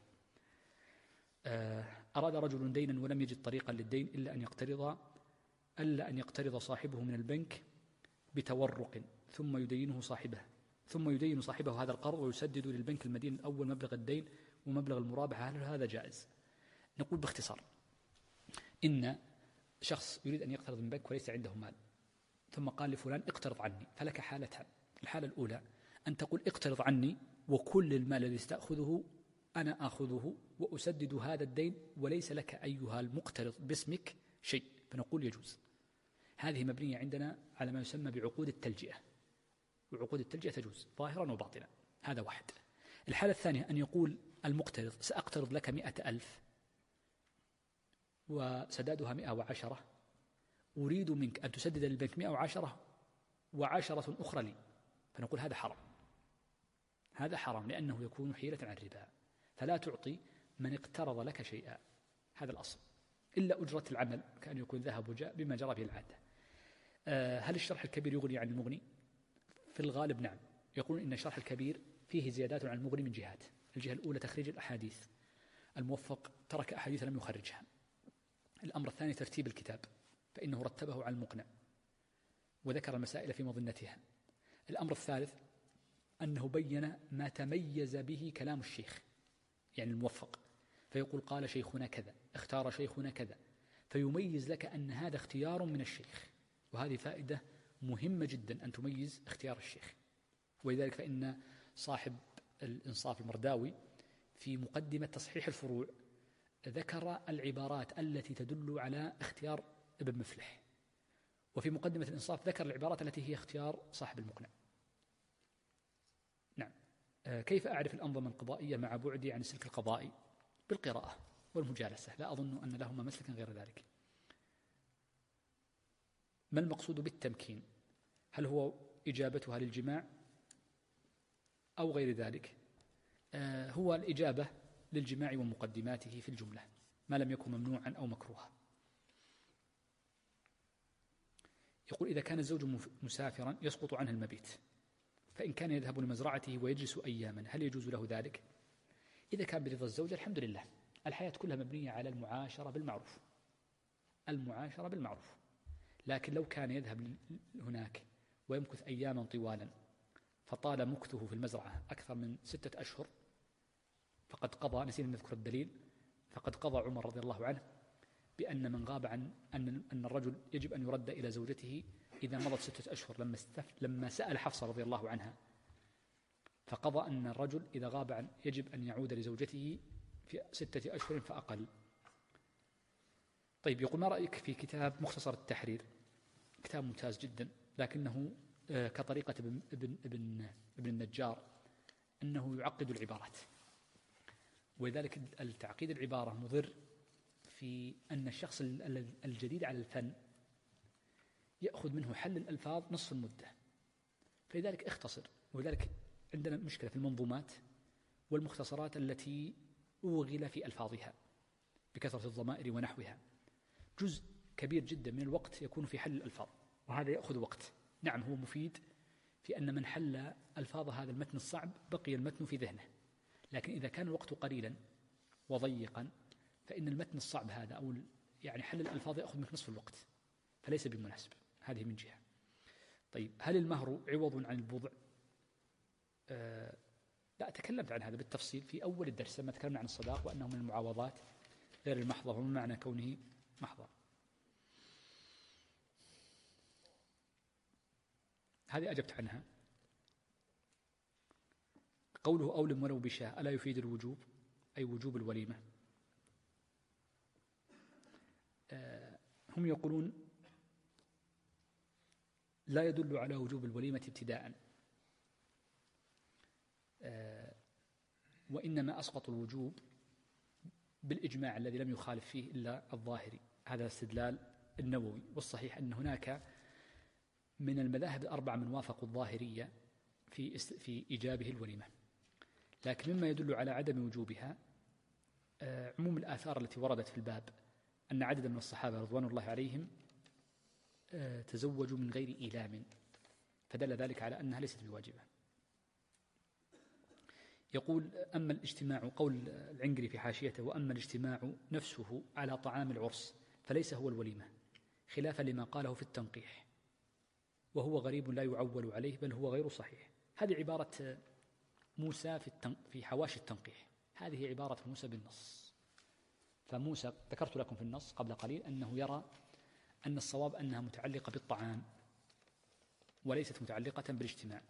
أراد رجل دينا ولم يجد طريقا للدين إلا أن يقترض صاحبه من البنك بتورق ثم يدين صاحبه هذا القرض ويسدد للبنك المدين الأول مبلغ الدين ومبلغ المرابحة. هل هذا جائز؟ نقول باختصار إن شخص يريد أن يقترض من بنك وليس عنده مال، ثم قال لفلان اقترض عني، فلك حالتان. الحالة الأولى أن تقول اقترض عني وكل المال الذي ستأخذه أنا آخذه وأسدد هذا الدين وليس لك أيها المقترض باسمك شيء، فنقول يجوز. هذه مبنية عندنا على ما يسمى بعقود التلجئة، وعقود التلجئة تجوز ظاهرا وباطنا. هذا واحد. الحالة الثانية أن يقول المقترض سأقترض لك 100,000 وسدادها 110، أريد منك أن تسدد للبنك 110 و10 أخرى لي، فنقول هذا حرام. هذا حرام لأنه يكون حيلة عن الربا، فلا تعطي من اقترض لك شيئا. هذا الأصل. إلا أجرة العمل كأن يكون ذهب وجاء بما جرى به العادة. هل الشرح الكبير يغني عن المغني؟ في الغالب نعم. يقولون إن الشرح الكبير فيه زيادات عن المغني من جهات. الجهة الأولى تخريج الأحاديث، الموفق ترك أحاديث لم يخرجها. الأمر الثاني ترتيب الكتاب، فإنه رتبه على المقنع وذكر المسائل في مظنتها. الأمر الثالث أنه بين ما تميز به كلام الشيخ، يعني الموفق، فيقول قال شيخنا كذا، اختار شيخنا كذا، فيميز لك أن هذا اختيار من الشيخ. وهذه فائدة مهمة جدا أن تميز اختيار الشيخ. ولذلك فإن صاحب الإنصاف المرداوي في مقدمة تصحيح الفروع ذكر العبارات التي تدل على اختيار ابن مفلح، وفي مقدمة الإنصاف ذكر العبارات التي هي اختيار صاحب المقنع. نعم. كيف أعرف الأنظمة القضائية مع بعدي عن السلك القضائي؟ بالقراءة والمجالسة، لا أظن أن لهما مسلكا غير ذلك. ما المقصود بالتمكين؟ هل هو إجابتها للجماع أو غير ذلك؟ هو الإجابة للجماع ومقدماته في الجملة ما لم يكن ممنوعا أو مكروها. يقول إذا كان الزوج مسافرا يسقط عنه المبيت، فإن كان يذهب لمزرعته ويجلس أياما هل يجوز له ذلك؟ إذا كان برضا الزوج الحمد لله. الحياة كلها مبنية على المعاشرة بالمعروف، المعاشرة بالمعروف. لكن لو كان يذهب هناك ويمكث أياما طوالا فطال مكثه في المزرعة أكثر من 6 أشهر فقد قضى، نسينا نذكر الدليل، فقد قضى عمر رضي الله عنه بأن من غاب عن أن الرجل يجب أن يرد إلى زوجته إذا مضت 6 أشهر، لما سأل حفصة رضي الله عنها فقضى أن الرجل إذا غاب يجب أن يعود لزوجته في 6 أشهر فأقل. طيب، يقول ما رأيك في كتاب مختصر التحرير؟ كتاب ممتاز جدا، لكنه كطريقة ابن النجار أنه يعقد العبارات، ولذلك التعقيد العبارة مضر في أن الشخص الجديد على الفن يأخذ منه حل الألفاظ نصف المدة، فلذلك اختصر. ولذلك عندنا مشكلة في المنظومات والمختصرات التي أوغل في ألفاظها بكثرة الضمائر ونحوها، جزء كبير جدا من الوقت يكون في حل الألفاظ، وهذا يأخذ وقت. نعم هو مفيد في أن من حل ألفاظ هذا المتن الصعب بقي المتن في ذهنه، لكن إذا كان الوقت قليلا وضيقا فإن المتن الصعب هذا أو يعني حل الألفاظ يأخذ منك نصف الوقت، فليس بمناسب. هذه من جهة. طيب، هل المهر عوض عن البضع؟ لا، تكلمت عن هذا بالتفصيل في أول الدرس لما تكلمنا عن الصداق وأنه من المعاوضات غير المحضة وما معنى كونه محضة. هذه أجبت عنها. قوله أولم ولو بشاة ألا يفيد الوجوب، أي وجوب الوليمة؟ هم يقولون لا يدل على وجوب الوليمة ابتداء، وإنما أسقط الوجوب بالإجماع الذي لم يخالف فيه إلا الظاهري. هذا استدلال النووي، والصحيح أن هناك من المذاهب الأربعة من وافقوا الظاهرية في إيجابه الوليمة. لكن مما يدل على عدم وجوبها عموم الآثار التي وردت في الباب أن عددا من الصحابة رضوان الله عليهم تزوجوا من غير إيلام، فدل ذلك على أنها ليست بواجبة. يقول أما الاجتماع، قول العنقري في حاشيته، وأما الاجتماع نفسه على طعام العرس فليس هو الوليمة، خلافا لما قاله في التنقيح، وهو غريب لا يعول عليه بل هو غير صحيح. هذه عبارة موسى في حواشي التنقيح، هذه عبارة موسى بالنص. فموسى ذكرت لكم في النص قبل قليل أنه يرى أن الصواب أنها متعلقة بالطعام وليست متعلقة بالاجتماع.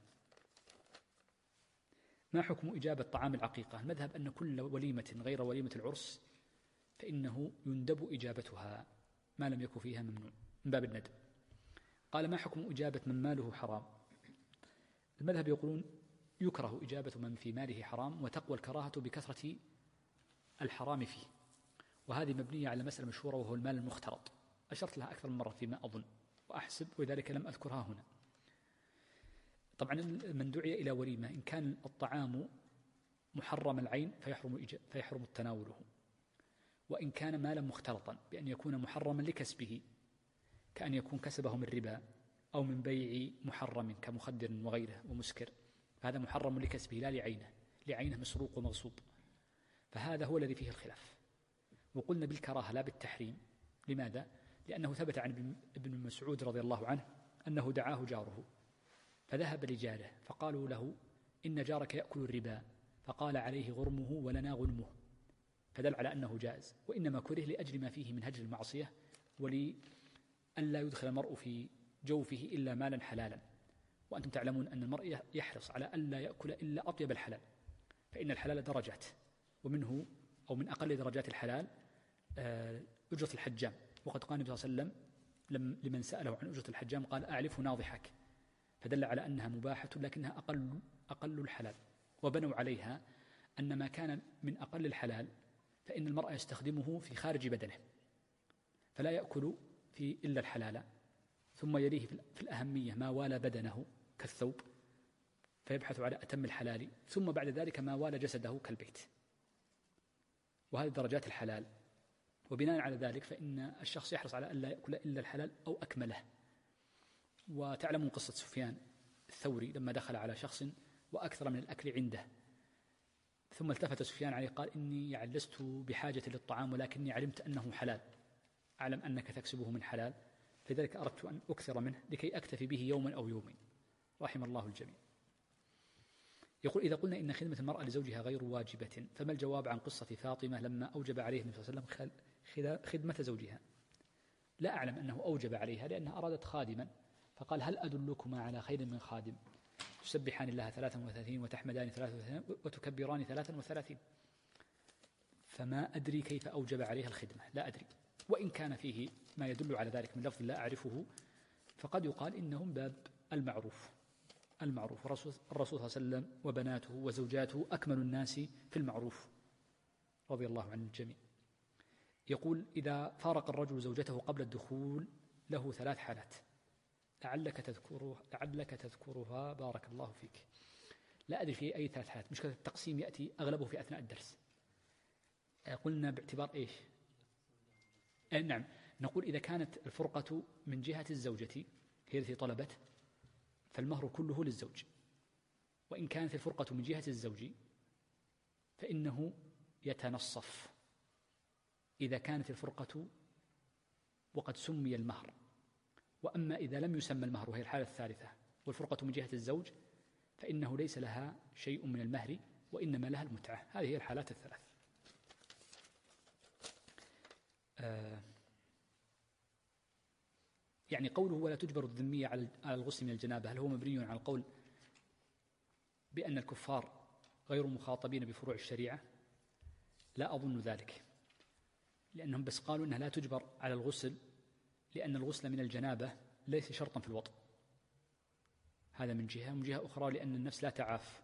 ما حكم إجابة طعام العقيقة؟ المذهب أن كل وليمة غير وليمة العرس فإنه يندب إجابتها ما لم يكن فيها ممنوع من باب الندب. قال ما حكم إجابة من ماله حرام؟ المذهب يقولون يكره إجابة من في ماله حرام، وتقوى الكراهة بكثرة الحرام فيه، وهذه مبنية على مسألة مشهورة وهو المال المختلط، أشرت لها أكثر من مرة فيما أظن وأحسب، وذلك لم أذكرها هنا. طبعا من دعي إلى وليمة إن كان الطعام محرم العين فيحرم تناوله، وإن كان مالا مختلطا بأن يكون محرما لكسبه، كأن يكون كسبه من ربا أو من بيع محرم كمخدر وغيره ومسكر، فهذا محرم لكسبه لا لعينه مسروق ومغصوب، فهذا هو الذي فيه الخلاف. وقلنا بالكراهة لا بالتحريم. لماذا؟ لأنه ثبت عن ابن مسعود رضي الله عنه أنه دعاه جاره فذهب لجاره فقالوا له إن جارك يأكل الربا، فقال عليه غرمه ولنا غنمه، فدل على أنه جائز، وإنما كره لأجل ما فيه من هجر المعصية ولأن لا يدخل المرء في جوفه إلا مالا حلالا. وأنتم تعلمون أن المرء يحرص على أن لا يأكل إلا أطيب الحلال، فإن الحلال درجات، ومنه أو من أقل درجات الحلال أجرة الحجام. وقد قال النبي صلى الله عليه وسلم لمن سأله عن أجرة الحجام قال أعلف ناضحك، فدل على أنها مباحة لكنها أقل الحلال. وبنوا عليها أن ما كان من أقل الحلال فإن المرء يستخدمه في خارج بدنه، فلا يأكل في إلا الحلال، ثم يليه في الأهمية ما والى بدنه كالثوب فيبحث على أتم الحلال، ثم بعد ذلك ما والى جسده كالبيت، وهذه درجات الحلال. وبناء على ذلك فإن الشخص يحرص على أن لا يأكل إلا الحلال أو أكمله. وتعلمون قصة سفيان الثوري لما دخل على شخص وأكثر من الأكل عنده، ثم التفت سفيان عليه قال إني لست بحاجة للطعام ولكني علمت أنه حلال، أعلم أنك تكسبه من حلال، فلذلك أردت أن أكثر منه لكي أكتفي به يوما أو يومين. رحم الله الجميع. يقول إذا قلنا إن خدمة المرأة لزوجها غير واجبة، فما الجواب عن قصة فاطمة لما أوجب عليه النبي صلى الله عليه وسلم خدمة زوجها؟ لا أعلم أنه أوجب عليها، لأنها أرادت خادما، فقال هل أدلكما على خير من خادم تسبحان الله 33 وتحمدان 33 وتكبران 33. فما أدري كيف أوجب عليها الخدمة، لا أدري. وإن كان فيه ما يدل على ذلك من لفظ لا أعرفه فقد يقال إنهم باب المعروف. الرسول صلى الله عليه وسلم وبناته وزوجاته أكمل الناس في المعروف رضي الله عن الجميع. يقول إذا فارق الرجل زوجته قبل الدخول له 3 حالات لعلك تذكرها بارك الله فيك. لا أدري في أي 3 حالات، مشكلة التقسيم يأتي أغلبه في أثناء الدرس. قلنا باعتبار إيش؟ نعم، نقول إذا كانت الفرقة من جهة الزوجة هي التي طلبت فالمهر كله للزوج، وإن كانت الفرقة من جهة الزوج فإنه يتنصف إذا كانت الفرقة وقد سمي المهر. وأما إذا لم يسمى المهر وهي الحالة الثالثة والفرقة من جهة الزوج فإنه ليس لها شيء من المهر وإنما لها المتعة. هذه هي الحالات الثلاث. يعني قوله ولا تجبر الذمية على الغسل من الجنابة، هل هو مبني على القول بأن الكفار غير مخاطبين بفروع الشريعة؟ لا أظن ذلك، لأنهم بس قالوا أنها لا تجبر على الغسل لأن الغسل من الجنابة ليس شرطا في الوضوء. هذا من جهة. من جهة أخرى لأن النفس لا تعاف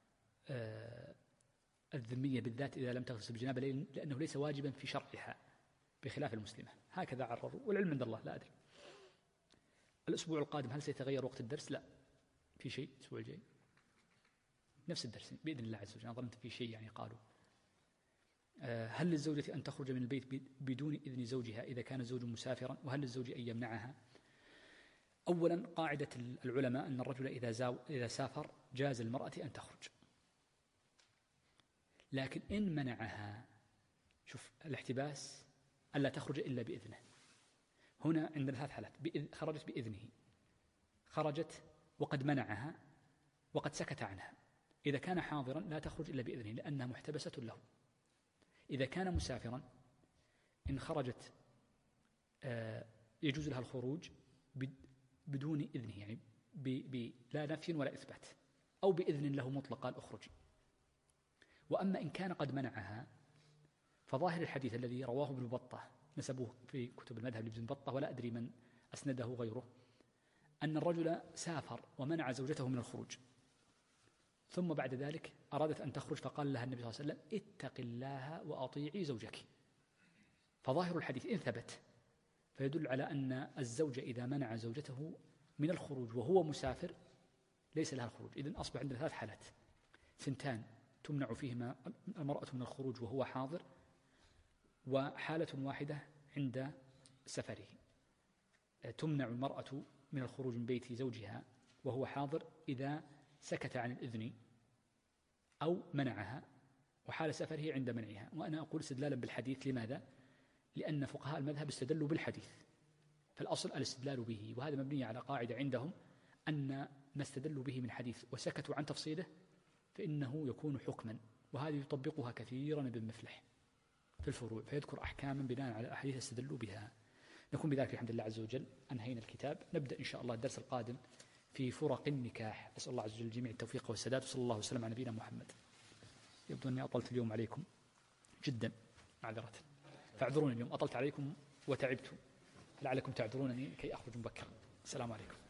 الذمية بالذات إذا لم تغسل بجنابة لأنه ليس واجبا في شرعها بخلاف المسلمة. هكذا عرروا، والعلم عند الله. لا أدري الأسبوع القادم هل سيتغير وقت الدرس؟ لا، في شيء الأسبوع الجاي نفس الدرس بإذن الله عز وجل. أنا ظننت في شيء يعني قالوا. هل للزوجة أن تخرج من البيت بدون إذن زوجها إذا كان الزوج مسافرا؟ وهل للزوج أن يمنعها؟ أولا قاعدة العلماء أن الرجل إذا سافر جاز المرأة أن تخرج، لكن إن منعها، شوف الاحتباس ألا تخرج إلا بإذنه. هنا عندنا 3 حالات: خرجت بإذنه، خرجت وقد منعها، وقد سكت عنها. إذا كان حاضرا لا تخرج إلا بإذنه لأنها محتبسة له. إذا كان مسافرا إن خرجت يجوز لها الخروج بدون إذنه، يعني لا نفي ولا إثبات، أو بإذن له مطلق قال أخرجي. وأما إن كان قد منعها فظاهر الحديث الذي رواه ابن بطة نسبوه في كتب المذهب لابن بطة ولا أدري من أسنده غيره، أن الرجل سافر ومنع زوجته من الخروج، ثم بعد ذلك أرادت أن تخرج فقال لها النبي صلى الله عليه وسلم اتق الله وأطيعي زوجك. فظاهر الحديث إن ثبت فيدل على أن الزوج إذا منع زوجته من الخروج وهو مسافر ليس لها الخروج. إذن أصبح عندنا 3 حالات: 2 تمنع فيهما المرأة من الخروج وهو حاضر، وحالة واحدة عند سفره. تمنع المرأة من الخروج من بيت زوجها وهو حاضر إذا سكت عن الإذن أو منعها، وحال سفره عند منعها. وأنا أقول استدلالا بالحديث. لماذا؟ لأن فقهاء المذهب استدلوا بالحديث، فالأصل الاستدلال به، وهذا مبني على قاعدة عندهم أن ما استدلوا به من حديث وسكتوا عن تفصيله فإنه يكون حكما، وهذه يطبقها كثيرا ابن مفلح في الفروع، فيذكر أحكاما بناء على أحاديث استدلوا بها. نكون بذلك الحمد لله عز وجل أنهينا الكتاب. نبدأ إن شاء الله الدرس القادم في فرق النكاح. أسأل الله عز وجل الجميع التوفيق والسداد، وصلى الله وسلم على نبينا محمد. يبدو أني أطلت اليوم عليكم جدا، معذرة، فاعذروني اليوم أطلت عليكم وتعبت، لعلكم تعذرونني كي أخرج مبكرا. السلام عليكم.